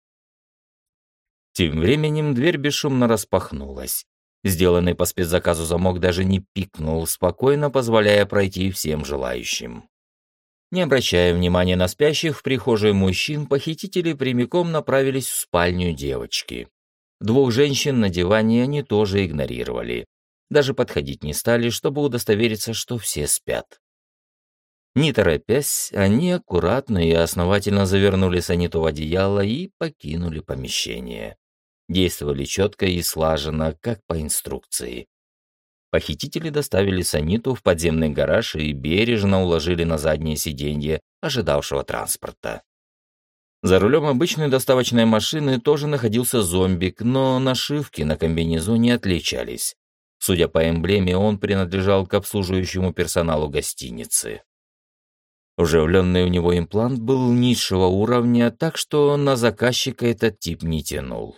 Тем временем дверь бесшумно распахнулась. Сделанный по спецзаказу замок даже не пикнул, спокойно позволяя пройти всем желающим. Не обращая внимания на спящих в прихожей мужчин, похитители прямиком направились в спальню девочки. Двух женщин на диване они тоже игнорировали. Даже подходить не стали, чтобы удостовериться, что все спят. Не торопясь, они аккуратно и основательно завернули Саниту в одеяло и покинули помещение. Действовали четко и слаженно, как по инструкции. Похитители доставили Саниту в подземный гараж и бережно уложили на заднее сиденье ожидавшего транспорта. За рулем обычной доставочной машины тоже находился зомбик, но нашивки на комбинезоне отличались. Судя по эмблеме, он принадлежал к обслуживающему персоналу гостиницы. Вживленный у него имплант был низшего уровня, так что на заказчика этот тип не тянул.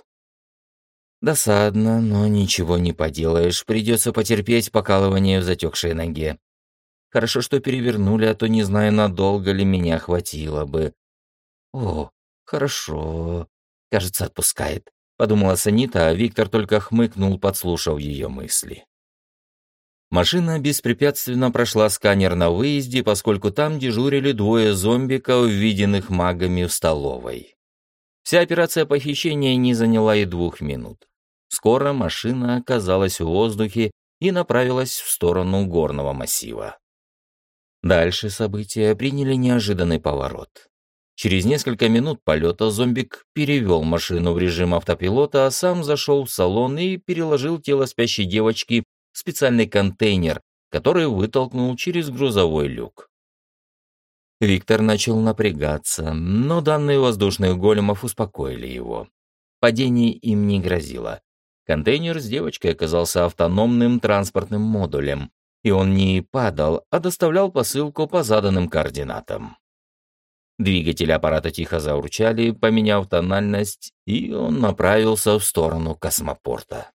Досадно, но ничего не поделаешь, придется потерпеть покалывание в затекшей ноге. Хорошо, что перевернули, а то не знаю, надолго ли меня хватило бы. О, хорошо. Кажется, отпускает, подумала Санита, а Виктор только хмыкнул, подслушав ее мысли. Машина беспрепятственно прошла сканер на выезде, поскольку там дежурили двое зомбиков, виденных магами в столовой. Вся операция похищения не заняла и 2 минут. Скоро машина оказалась в воздухе и направилась в сторону горного массива. Дальше события приняли неожиданный поворот. Через несколько минут полета зомбик перевел машину в режим автопилота, а сам зашел в салон и переложил тело спящей девочки в специальный контейнер, который вытолкнул через грузовой люк. Виктор начал напрягаться, но данные воздушных големов успокоили его. Падение им не грозило. Контейнер с девочкой оказался автономным транспортным модулем, и он не падал, а доставлял посылку по заданным координатам. Двигатели аппарата тихо заурчали, поменяв тональность, и он направился в сторону космопорта.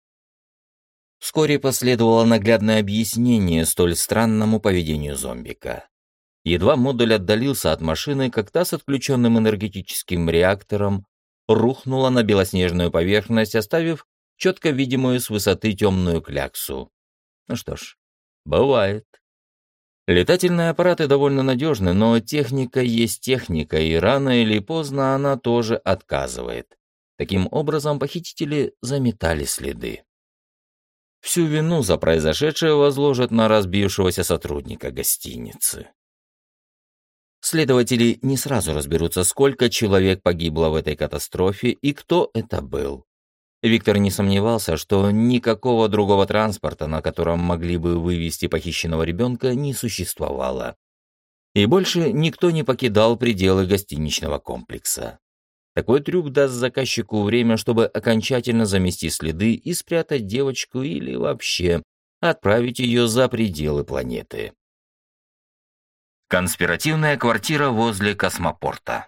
Вскоре последовало наглядное объяснение столь странному поведению зомбика. Едва модуль отдалился от машины, как та с отключенным энергетическим реактором рухнула на белоснежную поверхность, оставив четко видимую с высоты темную кляксу. Ну что ж, бывает. Летательные аппараты довольно надежны, но техника есть техника, и рано или поздно она тоже отказывает. Таким образом, похитители заметали следы. Всю вину за произошедшее возложат на разбившегося сотрудника гостиницы. Следователи не сразу разберутся, сколько человек погибло в этой катастрофе и кто это был. Виктор не сомневался, что никакого другого транспорта, на котором могли бы вывезти похищенного ребенка, не существовало. И больше никто не покидал пределы гостиничного комплекса. Такой трюк даст заказчику время, чтобы окончательно замести следы и спрятать девочку или вообще отправить ее за пределы планеты. Конспиративная квартира возле космопорта.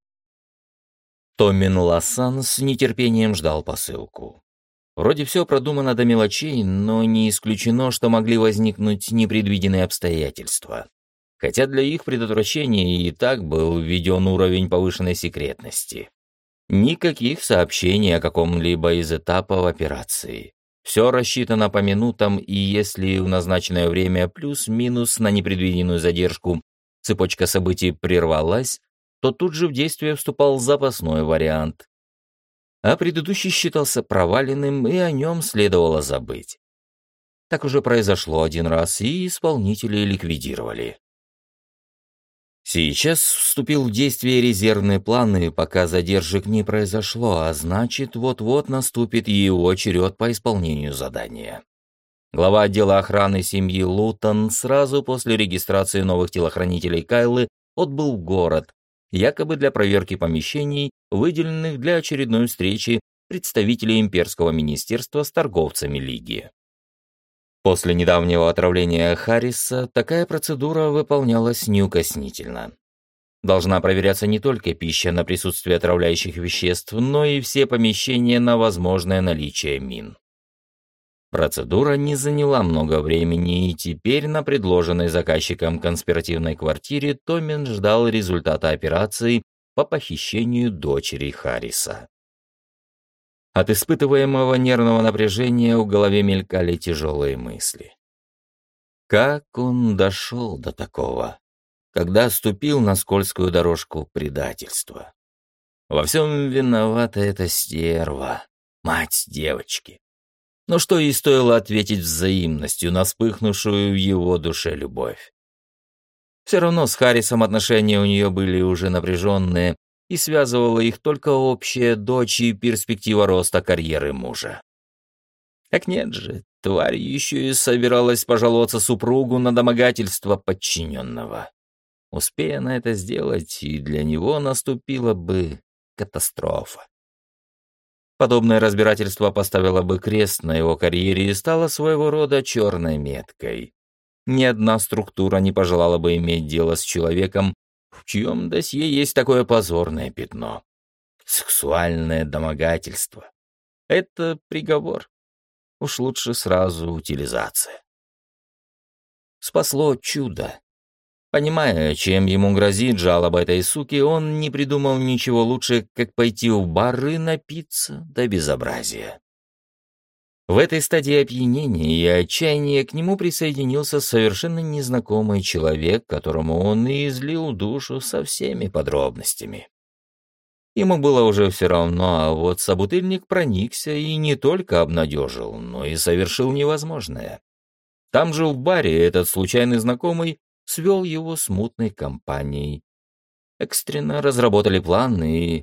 Томин Лассан с нетерпением ждал посылку. Вроде все продумано до мелочей, но не исключено, что могли возникнуть непредвиденные обстоятельства. Хотя для их предотвращения и так был введен уровень повышенной секретности. Никаких сообщений о каком-либо из этапов операции. Все рассчитано по минутам, и если в назначенное время плюс-минус на непредвиденную задержку цепочка событий прервалась, то тут же в действие вступал запасной вариант. А предыдущий считался проваленным, и о нем следовало забыть. Так уже произошло один раз, и исполнителей ликвидировали. Сейчас вступил в действие резервный план, и пока задержек не произошло, а значит, вот-вот наступит его черед по исполнению задания. Глава отдела охраны семьи Лутон сразу после регистрации новых телохранителей Кайлы отбыл в город, якобы для проверки помещений, выделенных для очередной встречи представителей имперского министерства с торговцами Лиги. После недавнего отравления Харриса такая процедура выполнялась неукоснительно. Должна проверяться не только пища на присутствие отравляющих веществ, но и все помещения на возможное наличие мин. Процедура не заняла много времени, и теперь на предложенной заказчиком конспиративной квартире Томин ждал результата операции по похищению дочери Харриса. От испытываемого нервного напряжения в голове мелькали тяжелые мысли. Как он дошел до такого, когда ступил на скользкую дорожку предательства? Во всем виновата эта стерва, мать девочки. Но что ей стоило ответить взаимностью на вспыхнувшую в его душе любовь? Все равно с Харрисом отношения у нее были уже напряженные, и связывала их только общая дочь и перспектива роста карьеры мужа. Так нет же, тварь еще и собиралась пожаловаться супругу на домогательство подчиненного. Успея она это сделать, и для него наступила бы катастрофа. Подобное разбирательство поставило бы крест на его карьере и стало своего рода черной меткой. Ни одна структура не пожелала бы иметь дело с человеком, в чьем досье есть такое позорное пятно. Сексуальное домогательство. Это приговор. Уж лучше сразу утилизация. Спасло чудо. Понимая, чем ему грозит жалоба этой суки, он не придумал ничего лучше, как пойти в бар и напиться до безобразия. В этой стадии опьянения и отчаяния к нему присоединился совершенно незнакомый человек, которому он и излил душу со всеми подробностями. Ему было уже все равно, а вот собутыльник проникся и не только обнадежил, но и совершил невозможное. Там же в баре этот случайный знакомый свел его с мутной компанией. Экстренно разработали план и...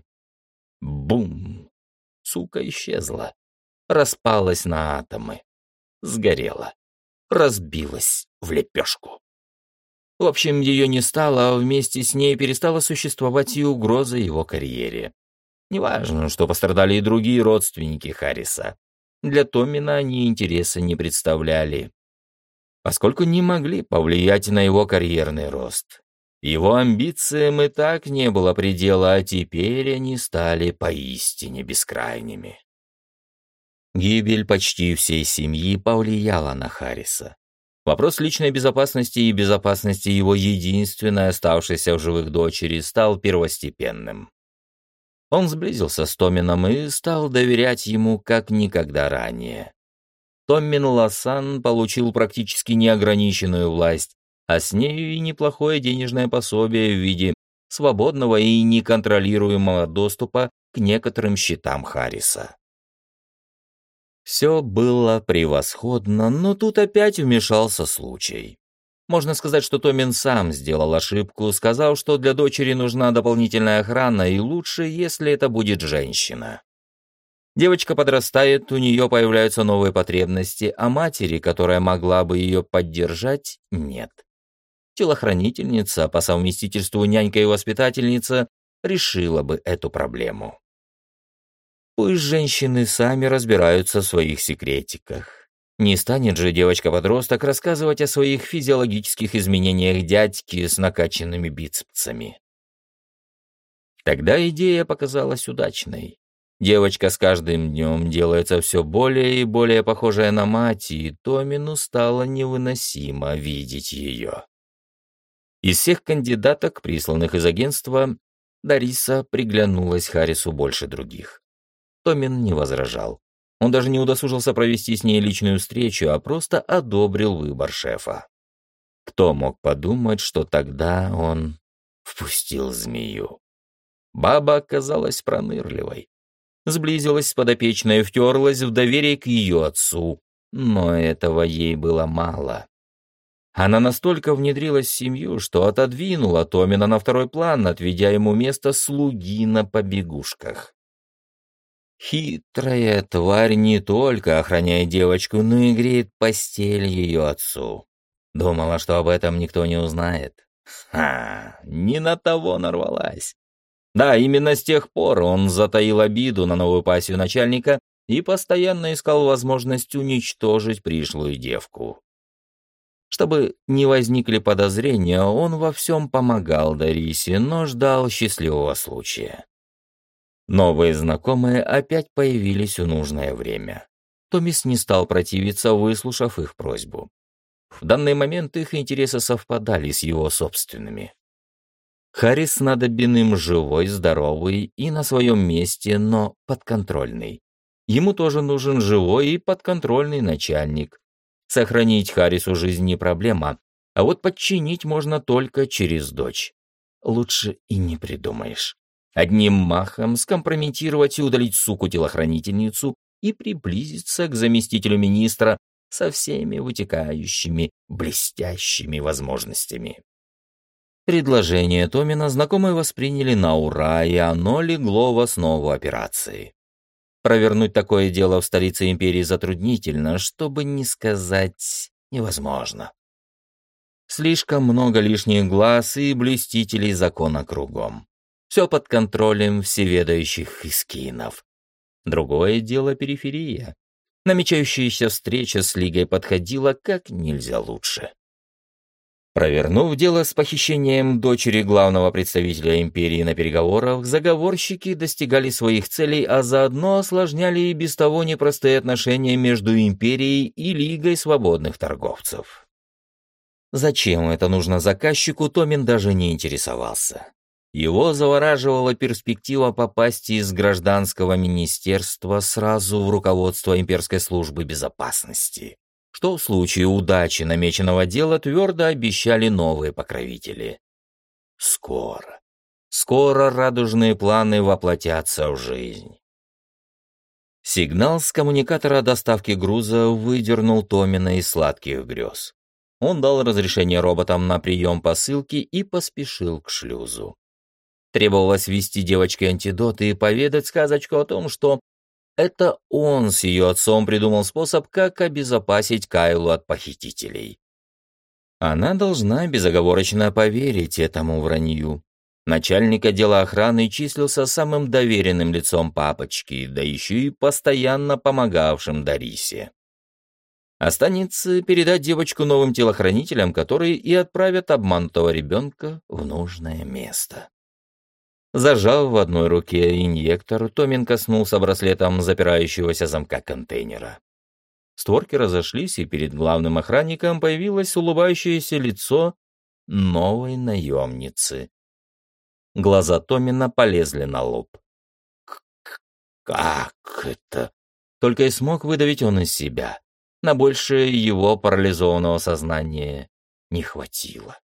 Бум! Сука исчезла. Распалась на атомы. Сгорела. Разбилась в лепешку. В общем, ее не стало, а вместе с ней перестала существовать и угроза его карьере. Неважно, что пострадали и другие родственники Харриса. Для Томина они интереса не представляли, поскольку не могли повлиять на его карьерный рост. Его амбициям и так не было предела, а теперь они стали поистине бескрайними. Гибель почти всей семьи повлияла на Харриса. Вопрос личной безопасности и безопасности его единственной оставшейся в живых дочери стал первостепенным. Он сблизился с Томином и стал доверять ему как никогда ранее. Томмин Лосан получил практически неограниченную власть, а с нею и неплохое денежное пособие в виде свободного и неконтролируемого доступа к некоторым счетам Харриса. Все было превосходно, но тут опять вмешался случай. Можно сказать, что Томин сам сделал ошибку, сказав, что для дочери нужна дополнительная охрана, и лучше, если это будет женщина. Девочка подрастает, у нее появляются новые потребности, а матери, которая могла бы ее поддержать, нет. Телохранительница, по совместительству нянька и воспитательница, решила бы эту проблему. Пусть женщины сами разбираются в своих секретиках. Не станет же девочка-подросток рассказывать о своих физиологических изменениях дядьки с накачанными бицепсами. Тогда идея показалась удачной. Девочка с каждым днем делается все более и более похожая на мать, и Томину стало невыносимо видеть ее. Из всех кандидаток, присланных из агентства, Дариса приглянулась Харрису больше других. Томин не возражал. Он даже не удосужился провести с ней личную встречу, а просто одобрил выбор шефа. Кто мог подумать, что тогда он впустил змею? Баба оказалась пронырливой. Сблизилась с подопечной и втерлась в доверие к ее отцу, но этого ей было мало. Она настолько внедрилась в семью, что отодвинула Томина на второй план, отведя ему место слуги на побегушках. Хитрая тварь не только охраняет девочку, но и греет постель ее отцу. Думала, что об этом никто не узнает. Не на того нарвалась. Да, именно с тех пор он затаил обиду на новую пассию начальника и постоянно искал возможность уничтожить пришлую девку. Чтобы не возникли подозрения, он во всем помогал Дарисе, но ждал счастливого случая. Новые знакомые опять появились в нужное время. Томис не стал противиться, выслушав их просьбу. В данный момент их интересы совпадали с его собственными. Харрис надобен им живой, здоровый и на своем месте, но подконтрольный. Ему тоже нужен живой и подконтрольный начальник. Сохранить Харрису жизнь не проблема, а вот подчинить можно только через дочь. Лучше и не придумаешь. Одним махом скомпрометировать и удалить суку-телохранительницу и приблизиться к заместителю министра со всеми вытекающими блестящими возможностями. Предложение Томина знакомые восприняли на ура, и оно легло в основу операции. Провернуть такое дело в столице империи затруднительно, чтобы не сказать невозможно. Слишком много лишних глаз и блюстителей закона кругом. Все под контролем всеведающих искинов. Другое дело периферия. Намечающаяся встреча с Лигой подходила как нельзя лучше. Провернув дело с похищением дочери главного представителя империи на переговорах, заговорщики достигали своих целей, а заодно осложняли и без того непростые отношения между империей и Лигой свободных торговцев. Зачем это нужно заказчику, Томин даже не интересовался. Его завораживала перспектива попасть из гражданского министерства сразу в руководство имперской службы безопасности, что в случае удачи намеченного дела твердо обещали новые покровители. Скоро радужные планы воплотятся в жизнь. Сигнал с коммуникатора доставки груза выдернул Томина из сладких грез. Он дал разрешение роботам на прием посылки и поспешил к шлюзу. Требовалось ввести девочке антидот и поведать сказочку о том, что это он с ее отцом придумал способ, как обезопасить Кайлу от похитителей. Она должна безоговорочно поверить этому вранью. Начальник отдела охраны числился самым доверенным лицом папочки, да еще и постоянно помогавшим Дарисе. Останется передать девочку новым телохранителям, которые и отправят обманутого ребенка в нужное место. Зажав в одной руке инъектор, Томин коснулся браслетом запирающегося замка контейнера. Створки разошлись, и перед главным охранником появилось улыбающееся лицо новой наемницы. Глаза Томина полезли на лоб. «Как это?» Только и смог выдавить он из себя. На большее его парализованного сознания не хватило.